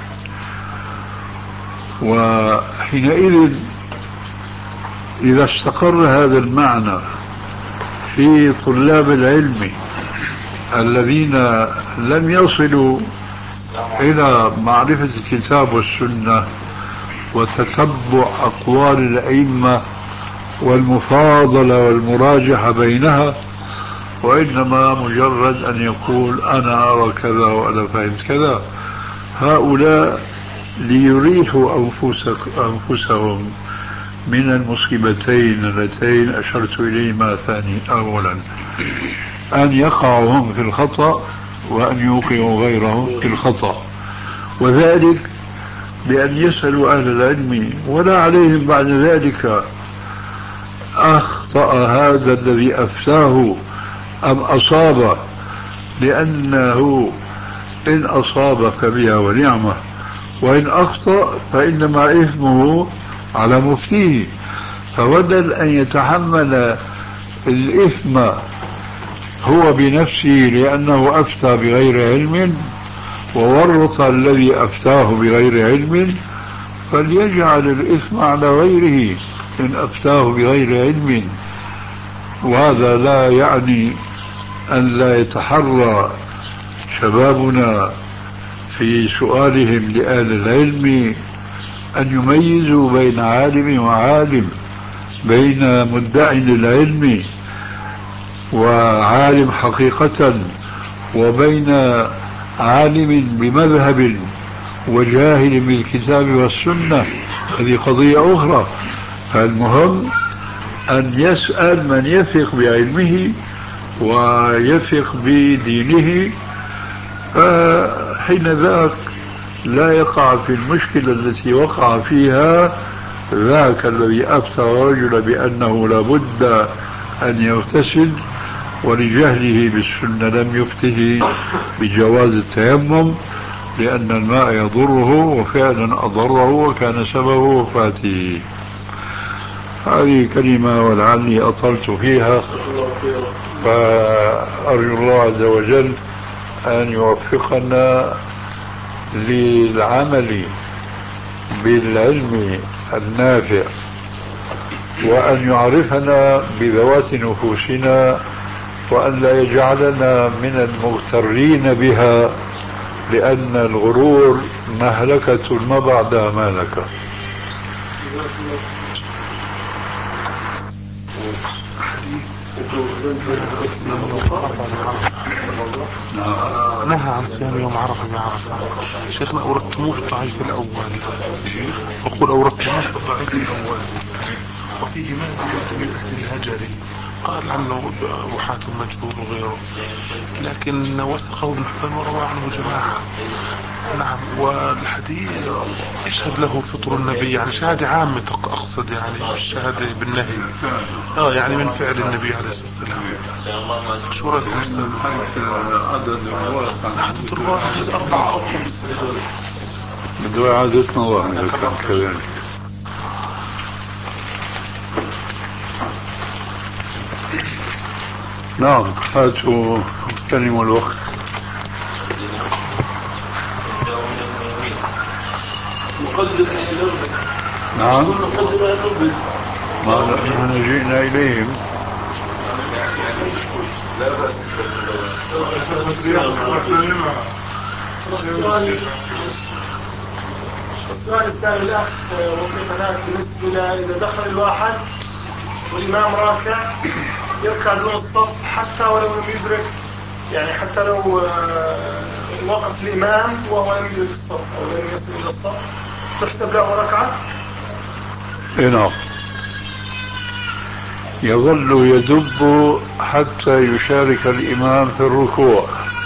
وحينئذ إذا استقر هذا المعنى في طلاب العلم الذين لم يصلوا إلى معرفة الكتاب والسنة وتتبع أقوال الأئمة والمفاضلة والمراجحة بينها، وإنما مجرد أن يقول أنا أرى كذا وأنا فهمت كذا، هؤلاء ليريحوا أنفسهم من المصيبتين اللتين أشرت إليهما أولا: أن يقعوا هم في الخطأ وأن يوقعوا غيرهم في الخطأ، وذلك بأن يسألوا أهل العلم ولا عليهم بعد ذلك أخطأ هذا الذي أفتاه أم أصاب، لأنه إن أصاب فبها ونعمة، وإن أخطأ فإنما إثمه على مفتيه. فبدل أن يتحمل الإثم هو بنفسه لأنه أفتى بغير علم وورط الذي أفتاه بغير علم، فليجعل الإثم على غيره إن أفتاه بغير علم. وهذا لا يعني أن لا يتحرى شبابنا في سؤالهم لأهل العلم أن يميزوا بين عالم وعالم، بين مدعي للعلم وعالم حقيقة، وبين عالم بمذهب وجاهل بالكتاب والسنة، هذه قضية أخرى. فالمهم أن يسأل من يثق بعلمه ويثق بدينه، فحين ذاك لا يقع في المشكلة التي وقع فيها ذاك الذي أفتى الرجل بأنه لابد أن يغتسل، ولجهله بالسنة لم يفته بجواز التيمم لأن الماء يضره، وفعلا أضره وكان سبب وفاته. هذه كلمة ولعلي أطلت فيها، فأرجو الله عز وجل أن يوفقنا للعمل بالعلم النافع، وأن يعرفنا بذوات نفوسنا، وأن لا يجعلنا من المغترين بها، لأن الغرور مهلكة ما بعدها مهلكة.
نهى عن صيام يوم عرفة بعرفة. شيخنا أوردتموه في الضعيف الأول، أقول أوردتموه في الضعيف الأول، وفيه ما زيادة من أهل الهجري قال عنه أبو حاتم مجهول وغيره، لكن وثقه ابن حبان وروى عنه جماعة. نعم. والحديث يشهد له فطر النبي، يعني شهادة عامة أقصد، يعني الشهادة بالنهي يعني من فعل النبي عليه الصلاة والسلام. شو رأيكم أستاذ؟
عدد الرواة
عدد الرواة 4 أو 5
بدو إعادة نظر إذا كان كذلك. نعم، هاتوا اغتنموا الوقت. نعم، ما نحن جئنا إليهم.
لا بأس.
السؤال الثاني الأخ وكيف ذاك بالنسبة إذا دخل الواحد والإمام راكع يركع دون الصف حتى ولو لم يدرك، يعني حتى لو وقف الإمام وهو لم يدرك الصف أو لم يصل إلى الصف تحسب له ركعة؟
نعم، يظل يدب حتى يشارك الإمام في الركوع،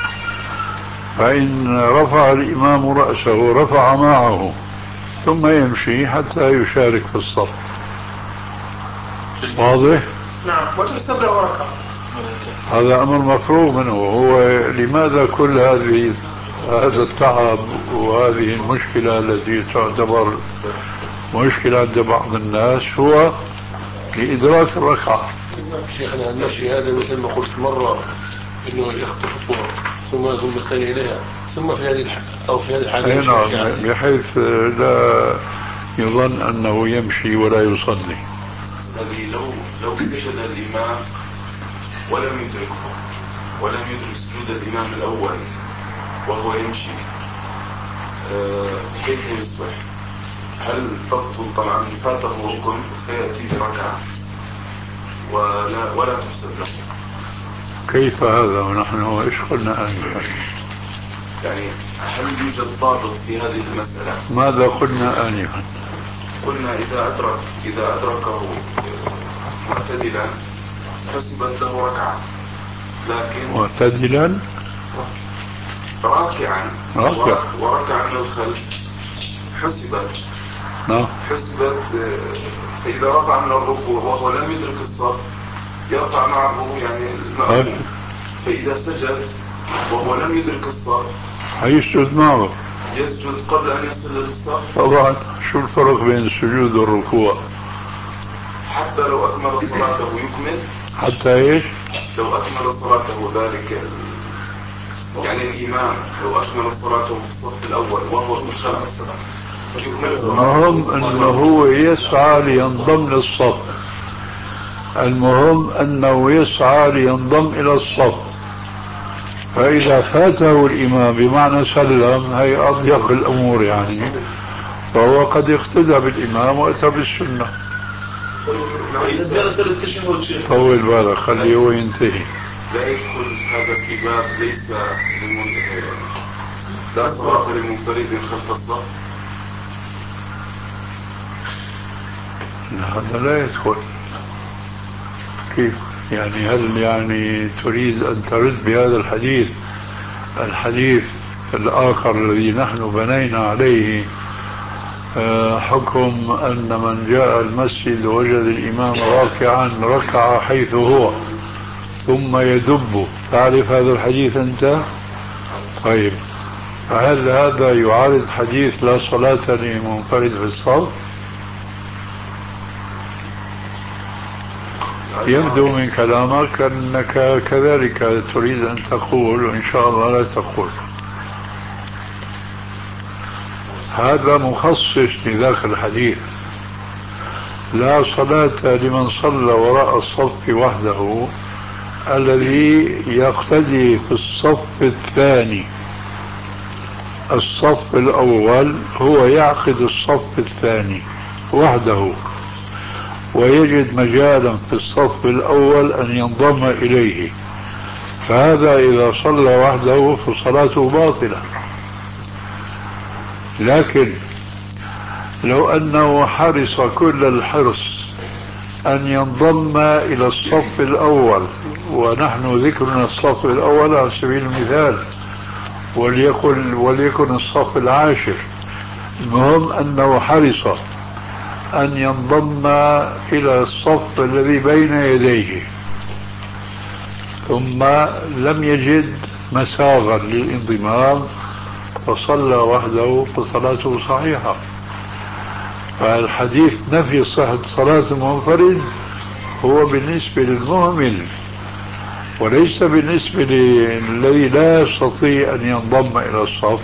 فإن رفع الإمام رأسه رفع معه، ثم يمشي حتى يشارك في الصف. واضح؟
نعم، وتحسب له ركعة.
هذا أمر مفروغ منه. هو لماذا كل هذا التعب وهذه المشكلة التي تعتبر مشكلة عند بعض الناس؟ هو لإدراك الركعة.
شيخنا المشي هذا مثل ما قلت مرة إنه يخطو خطوة ثم يضم الثاني إليها، ثم في هذه الحالة
نعم، بحيث لا يظن أنه يمشي ولا يصلي.
لو سجد الإمام ولم يدركه، ولم يدرك سجود الإمام الأول وهو يمشي، كيف يصبح؟ هل تبطل؟ طبعا فاته ركن فيأتي بركعة ولا تحسب له.
كيف هذا ونحن ايش قلنا آنفا؟
يعني هل يوجد ضابط في هذه المسألة؟
ماذا قلنا آنفا؟
قلنا إذا أدركه معتدلا حسبت له ركعة، لكن
معتدلا
راكعا وركع من الخلف حسبت. فإذا رفع من الركوع وهو لم يدرك الصف يرفع معه يعني المأموم، فإذا سجد وهو لم يدرك الصف
يسجد معه،
يسجد قبل أن يصل للصف.
طبعا شو الفرق بين السجود والركوع؟
حتى لو أكمل صلاته يكمل. حتى
إيش؟
لو أكمل صلاته ذلك يعني الإمام لو أكمل صلاته في الصف الأول وهو في الخلف
المهم أنه هو يسعى لينضم للصف، المهم أنه يسعى لينضم إلى الصف، فإذا فاته الإمام بمعنى سلم هي أضيق الأمور يعني، فهو قد اقتدى بالإمام وأتى بالسنة.
جلس للتشهد شيخ
طول بالك خليه هو ينتهي.
لا يدخل هذا في باب ليس لا صلاة لمنفرد خلف الصف.
لا هذا لا يدخل. كيف يعني؟ هل يعني تريد أن ترد بهذا الحديث الآخر الذي نحن بنينا عليه حكم أن من جاء المسجد وجد الإمام راكعا ركع حيث هو ثم يدب؟ تعرف هذا الحديث أنت؟ طيب، فهل هذا يعارض حديث لا صلاة لمنفرد في الصف؟ يبدو من كلامك أنك كذلك تريد أن تقول، وإن شاء الله لا تقول. هذا مخصص لذاك الحديث، لا صلاة لمن صلى وراء الصف وحده، الذي يقتدي في الصف الثاني. الصف الأول هو يعقد الصف الثاني وحده، ويجد مجالا في الصف الأول أن ينضم إليه، فهذا إذا صلى وحده فصلاته باطلة. لكن لو أنه حرص كل الحرص أن ينضم إلى الصف الأول، ونحن ذكرنا الصف الأول على سبيل المثال، وليكن الصف العاشر، المهم أنه حرص أن ينضم إلى الصف الذي بين يديه ثم لم يجد مساغا للانضمام فصلى وحده فصلاته صحيحة. فالحديث نفي صحة صلاة المنفرد هو بالنسبة للمهمل، وليس بالنسبة للذي لا يستطيع أن ينضم إلى الصف.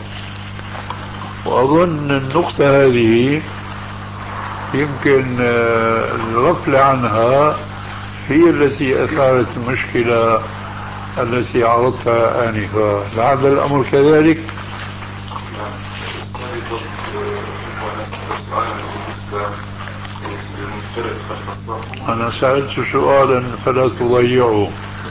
وأظن النقطة هذه يمكن الغفلة عنها هي التي أثارت المشكلة التي عرضتها آنفا. لعل الأمر كذلك. أنا سألت سؤالا فلا تضيعه.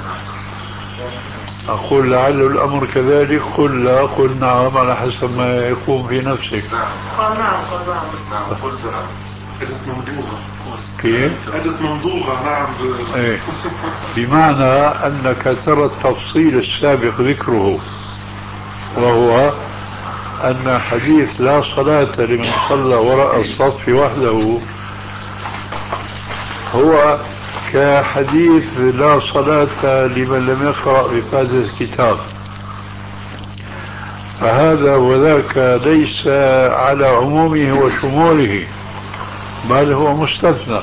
أقول لعل الأمر كذلك؟ قل لا، قل نعم، على حسب ما يكون في نفسك.
قال نعم
قلت نعم.
أجت ممضوغة.
كيف؟
أجت ممضوغة نعم.
إيه. بمعنى أنك ترى التفصيل السابق ذكره، وهو أن حديث لا صلاة لمن صلى وراء الصف وحده هو كحديث لا صلاة لمن لم يقرأ بفاتحة الكتاب، فهذا وذاك ليس على عمومه وشموله، بل هو مستثنى.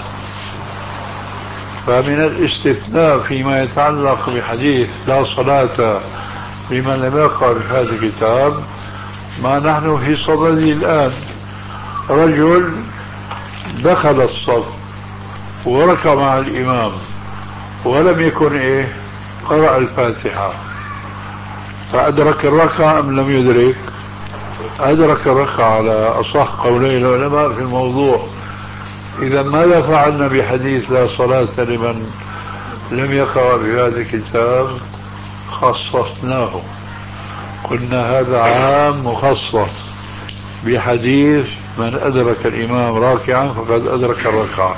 فمن الاستثناء فيما يتعلق بحديث لا صلاة لمن لم يقرأ بفاتحة الكتاب ما نحن في صدده الآن. رجل دخل الصف وركع مع الإمام ولم يكن قرأ الفاتحة، فأدرك الركعة أم لم يدرك؟ أدرك الركعة على أصح قولي العلماء في الموضوع. إذا ماذا فعلنا بحديث لا صلاة لمن لم يقرأ بهذا الكتاب؟ خصصناه، قلنا هذا عام مخصص بحديث من أدرك الإمام راكعا فقد أدرك الركعة.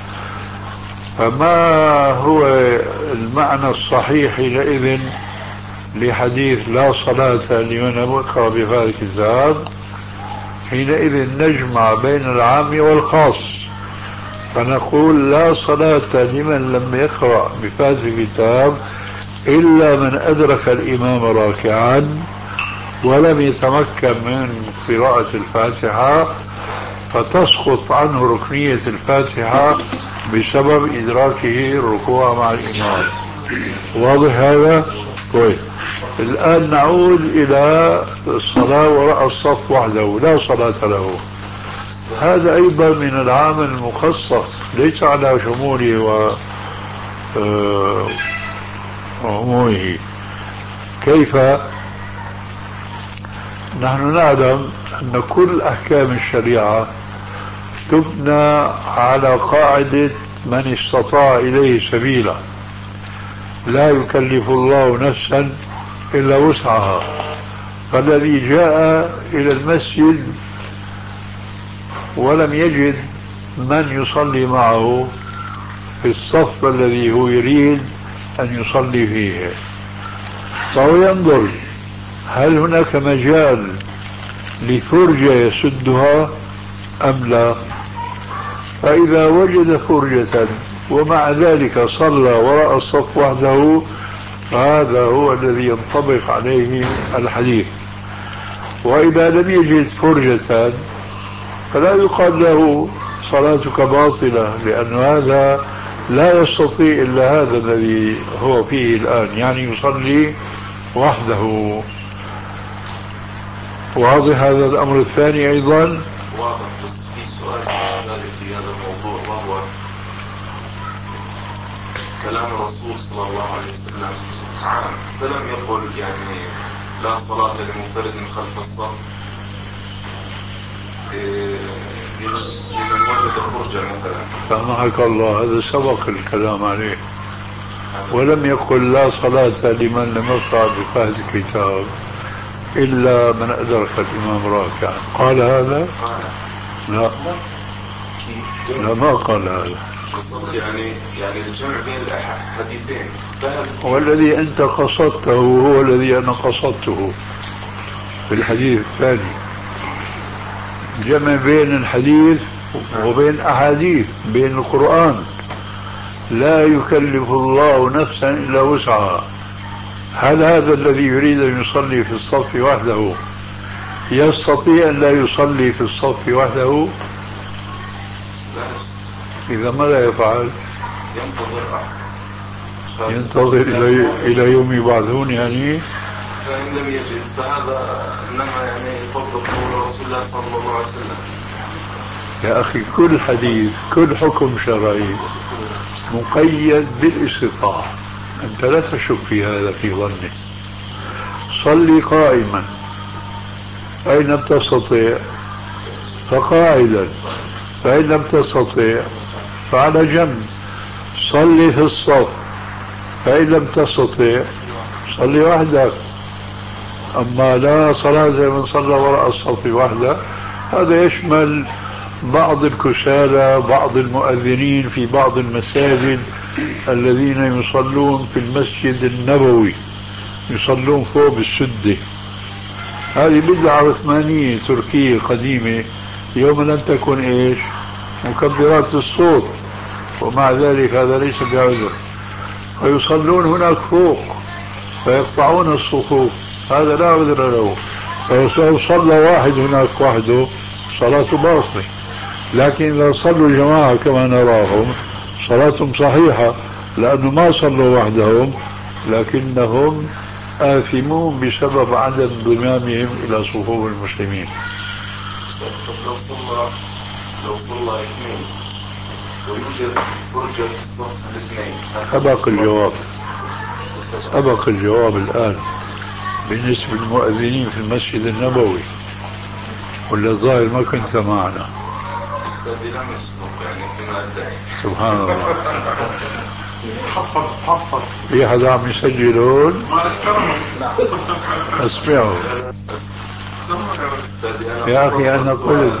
فما هو المعنى الصحيح حينئذ لحديث لا صلاة لمن لم يقرأ بهذا الكتاب؟ حينئذ نجمع بين العام والخاص، فنقول لا صلاة لمن لم يقرأ بفاتحة الكتاب إلا من أدرك الإمام راكعا ولم يتمكن من قراءة الفاتحة، فتسقط عنه ركنية الفاتحة بسبب إدراكه الركوع مع الإمام. واضح هذا؟ طيب، الآن نعود إلى الصلاة وراء الصف وحده لا صلاة له. هذا أيضا من العام المخصص، ليس على شموله وعمومه. كيف؟ نحن نعلم أن كل أحكام الشريعة تبنى على قاعدة من استطاع إليه سبيلا، لا يكلف الله نفسا إلا وسعها. فالذي جاء إلى المسجد ولم يجد من يصلي معه في الصف الذي هو يريد أن يصلي فيه، فهو ينظر هل هناك مجال لفرجة يسدها أم لا. فإذا وجد فرجة ومع ذلك صلى وراء الصف وحده فهذا هو الذي ينطبق عليه الحديث. وإذا لم يجد فرجة فلا يقال له صلاتك باطلة، لأن هذا لا يستطيع إلا هذا الذي هو فيه الآن، يعني يصلي وحده. واضح هذا الأمر الثاني أيضا؟
واضح، بس في سؤال بالنسبة في هذا الموضوع، وهو كلام الرسول صلى الله عليه وسلم عام، فلم يقل يعني لا صلاة لمنفرد خلف الصف لمن وجد فرجة مثلا.
سامحك الله، هذا سبق الكلام عليه، ولم يقل لا صلاة لمن لم يقرأ بفهد الكتاب إلا من أدرك الإمام راكعا. قال هذا؟ لا، لا ما قال هذا.
قصدت يعني الجمع بين الحديثين.
والذي أنت قصدته هو الذي أنا قصدته في الحديث الثاني، جمع بين الحديث وبين أحاديث، بين القرآن. لا يكلف الله نفسا إلا وسعها. هل هذا الذي يريد أن يصلي في الصف وحده يستطيع أن لا يصلي في الصف وحده؟ إذا ماذا يفعل؟ ينتظر إلى يوم يبعثون يعني.
فإن لم يجد فهذا إنما يعني يطبق قول رسول الله صلى الله عليه وسلم.
يا أخي كل حديث، كل حكم شرعي مقيد بالاستطاعة. أنت لا تشك في هذا في ظنك. صلي قائما، فإن لم تستطيع فقاعدا، فإن لم تستطيع فعلى جنب. صلي في الصف، فإن لم تستطيع صلي وحدك. أما لا صلاة من صلى وراء الصف وحده، هذا يشمل بعض الكسالى، بعض المؤذنين في بعض المساجد الذين يصلون في المسجد النبوي، يصلون فوق بالسدة. هذه بدعة عثمانية تركية قديمة، يوم لم تكن إيش مكبرات الصوت، ومع ذلك هذا ليس بعذر. فيصلون هناك فوق فيقطعون الصفوف، هذا لا عذر له. فلو صلى واحد هناك وحده صلاته باطلة. لكن إذا صلوا جماعة كما نراهم صلاتهم صحيحة، لأنه ما صلوا وحدهم لكنهم آثمون بسبب عدم انضمامهم إلى صفوف المسلمين.
لو صلى اثنين ويوجد فرجة في الصف الاثنين،
سبق الجواب الآن بالنسبة للمؤذنين في المسجد النبوي، ولا الظاهر ما كنت معنا؟ سبحان الله.
حفظ
في حدا عم يسجلون؟ اسمعوا يا أخي، أنا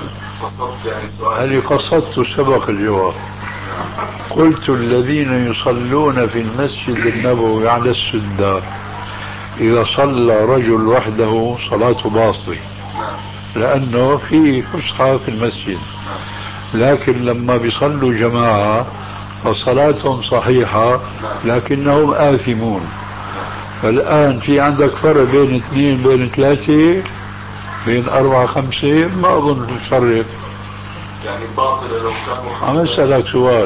قصدت سبق الجواب. قلت الذين يصلون في المسجد النبوي على السدة إذا صلى رجل وحده صلاته باطلة، لأنه في فسحة في المسجد. لكن لما بيصلوا جماعة فصلاتهم صحيحة لكنهم آثمون. فالآن في عندك فرق بين اثنين، بين ثلاثة، بين أربعة، خمسة، ما أظن تفرق.
يعني باطلة لو كانوا خمسة.
عم أسألك سؤال،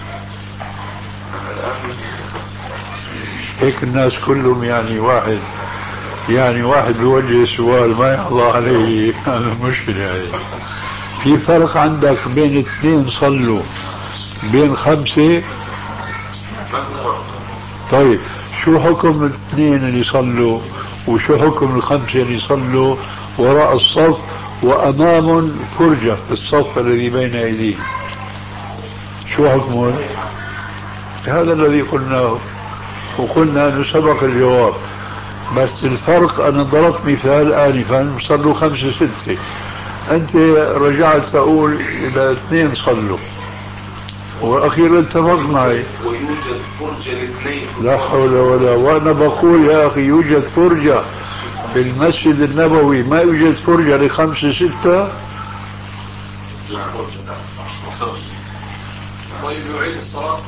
هيك الناس كلهم يعني واحد بيوجه سؤال ما يحظى عليه. هذا المشكلة هي. في فرق عندك بين اثنين صلوا بين خمسة؟ طيب شو حكم الاثنين اللي يصلوا وشو حكم الخمسة اللي يصلوا وراء الصف وأمام فرجة في الصف الذي بين أيديهم؟ شو حكمهم؟ هذا الذي قلناه، وقلنا أنه سبق الجواب. بس الفرق أنا ضربت مثال آنفا صلوا 5 6، أنت رجعت تقول إلى 2 صلوا، وأخيرا اتفق معي
ويوجد فرجة لاثنين.
لا حول ولا، وأنا بقول يا أخي يوجد فرجة في المسجد النبوي، ما يوجد فرجة ل5 6.
طيب يعيد الصلاة؟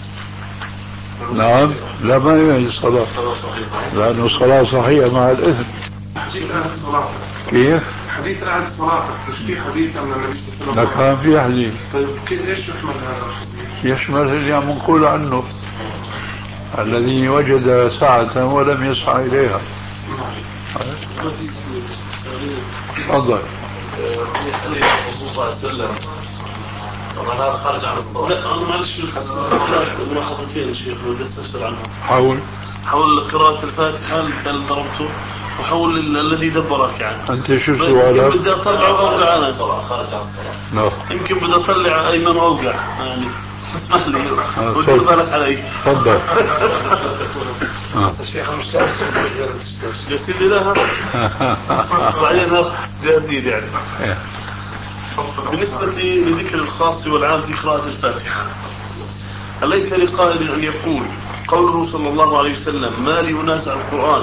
نعم، لا ما يعيد الصلاة لأنه الصلاة صحيحة مع الإثم.
حديث أهل صلاة
كيف؟
حديث أهل صلاة مش في حديث أن النبي صلى الله عليه وسلم
نعم في حديث.
طيب كيف ايش يحمل هذا الحديث؟
يشمل اللي عم نقول عنه، الذي وجد ساعة ولم يسعى إليها. تفضل.
الرسول صلى الله عليه وسلم طبعا هذا خارج عن الصلاة. لا أنا معلش ملاحظتين شيخ بدي أستفسر عنها. حول قراءة الفاتحة اللي ضربته وحول الذي دبرك يعني.
أنت شو سؤالك؟
بدي أطلع وأوقع أنا صلاة خارج عن الصلاة. يمكن بدي أطلع أيمن وأوقع يعني. اسمح لي ودير بالك علي.
تفضل.
الشيخ مش جسدي لها وبعدين جديد يعني. بالنسبة لذكر الخاص والعام في قراءة الفاتحة، أليس لقائل أن يقول قوله صلى الله عليه وسلم ما لي ينازع القرآن،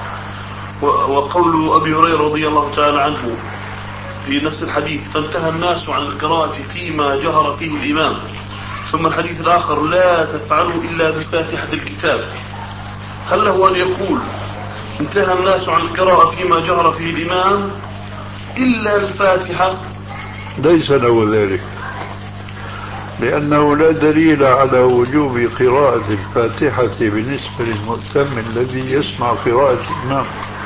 وقول أبي هريرة رضي الله تعالى عنه في نفس الحديث فانتهى الناس عن القراءة فيما جهر فيه الإمام، ثم الحديث الآخر لا تفعلوا إلا بفاتحة الكتاب، هل له أن يقول انتهى الناس عن القراءة فيما جهر فيه الإمام إلا الفاتحة؟
ليس له ذلك، لأنه لا دليل على وجوب قراءة الفاتحة بالنسبة للمؤتم الذي يسمع قراءة الإمام،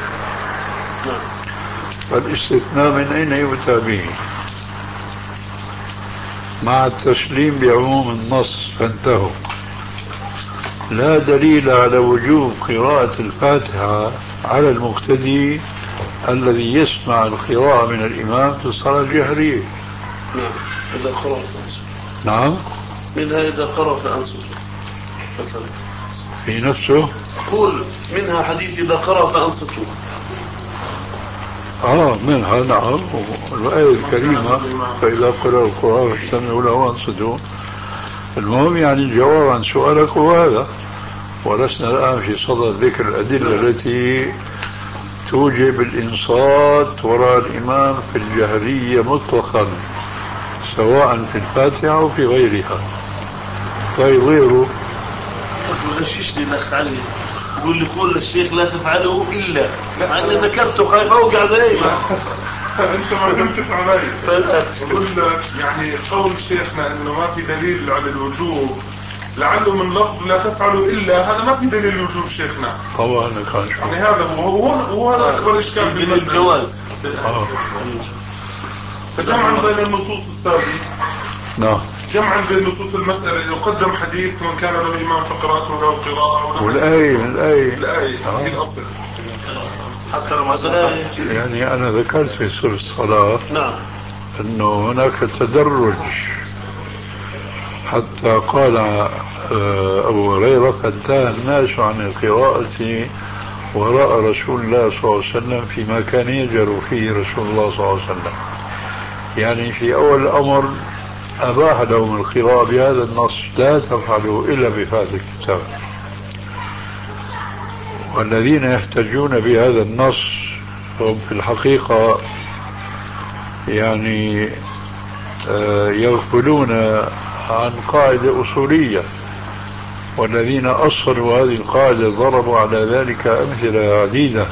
فالاستثناء من أين يؤتى به؟ مع التسليم بعموم النص فانتهوا. لا دليل على وجوب قراءة الفاتحة على المقتدي الذي يسمع القراءة من الإمام في الصلاة الجهرية.
إذا قرأ
نعم،
منها إذا قرأ فأنصت مثلا
في نفسه.
قول منها حديث إذا قرأ فأنصتوا.
منها نعم، والآية الكريمة فإذا قرأ القرآن فاستمعوا له وانصتوا. المهم يعني الجواب عن سؤالك هو هذا، ولسنا الآن في صدد ذكر الأدلة التي توجب الإنصات وراء الإمام في الجهرية مطلقا سواء في الفاتحة أو في غيرها. طيب غيره
غششني الأخ علي يقول لي قول للشيخ لا تفعله إلا مع أني ذكرته خايف أوقع ذي.
أنت ما كنت تفعل قلنا يعني قول شيخنا أنه ما في دليل على الوجوب لعله من لفظ لا تفعلوا إلا، هذا ما في دليل الوجوب شيخنا.
طبعا كان شو
يعني هذا هو هذا أكبر إشكال في
الجواز.
فجمعا بين النصوص الثابتة.
نعم،
جمعا بين نصوص المسألة يقدم حديث من كان له إمام فقراءته له قراءة
والآية
هي الأصل.
حتى المسألة
يعني أنا ذكرت في سورة الصلاة
نعم
أنه هناك تدرج، حتى قال أبو هريرة فانتهى الناس عن القراءة وراء رسول الله صلى الله عليه وسلم فيما كان يجر فيه رسول الله صلى الله عليه وسلم. يعني في أول الأمر أباح لهم القراءة بهذا النص لا تفعلوا إلا بفاتحة الكتاب، والذين يحتجون بهذا النص هم في الحقيقة يعني يغفلون عن قاعدة أصولية، والذين أصلوا هذه القاعدة ضربوا على ذلك أمثلة عديدة.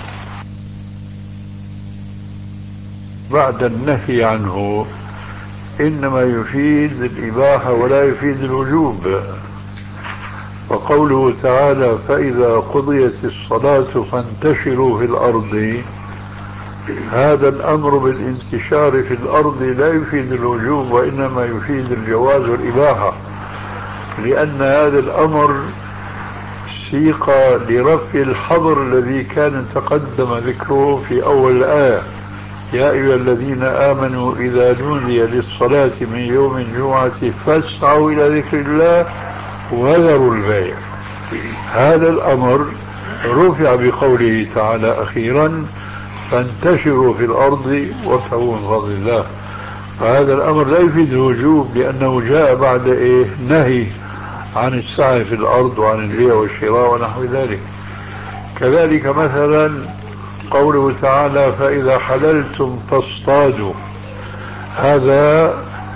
بعد النهي عنه إنما يفيد الإباحة ولا يفيد الوجوب، وقوله تعالى فإذا قضيت الصلاة فانتشروا في الأرض، هذا الأمر بالانتشار في الأرض لا يفيد الوجوب وإنما يفيد الجواز والإباحة، لأن هذا الأمر سيق لرفع الحظر الذي كان تقدم ذكره في أول الآية: يا أيها الذين آمنوا إذا نودي للصلاة من يوم الجمعة فاسعوا إلى ذكر الله وذروا البيع. هذا الأمر رفع بقوله تعالى أخيرا: فانتشروا في الأرض وابتغوا من فضل الله. فهذا الأمر لا يفيد الوجوب، لأنه جاء بعد نهي عن السعي في الأرض وعن البيع والشراء ونحو ذلك. كذلك مثلا قوله تعالى: فإذا حللتم فاصطادوا، هذا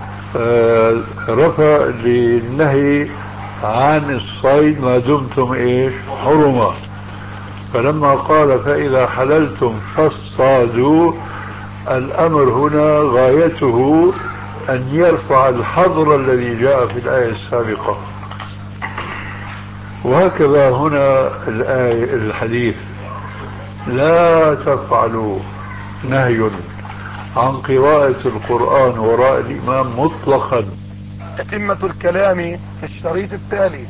رفع للنهي عن الصيد ما دمتم حرما. فلما قال فإذا حللتم فاصطادوا، الأمر هنا غايته أن يرفع الحظر الذي جاء في الآية السابقة. وهكذا هنا الآية الحديث: لا تفعلوا، نهي عن قراءة القرآن وراء الإمام مطلقا.
أتمة الكلام في الشريط التالي.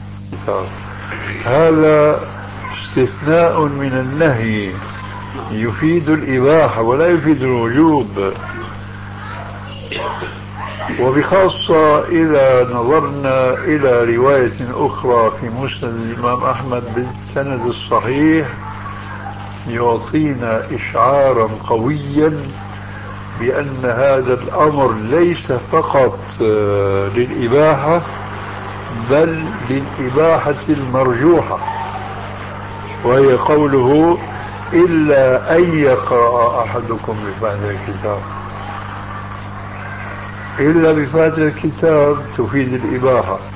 هذا استثناء من النهي يفيد الإباحة ولا يفيد الوجوب. وبخاصة إذا نظرنا إلى رواية أخرى في مسند الإمام أحمد بالسند الصحيح يعطينا إشعارا قويا بأن هذا الأمر ليس فقط للإباحة بل للإباحة المرجوحة، وهي قوله: إلا أن يقرأ أحدكم بفاتحة الكتاب. إلا بفاتحة الكتاب تفيد الإباحة،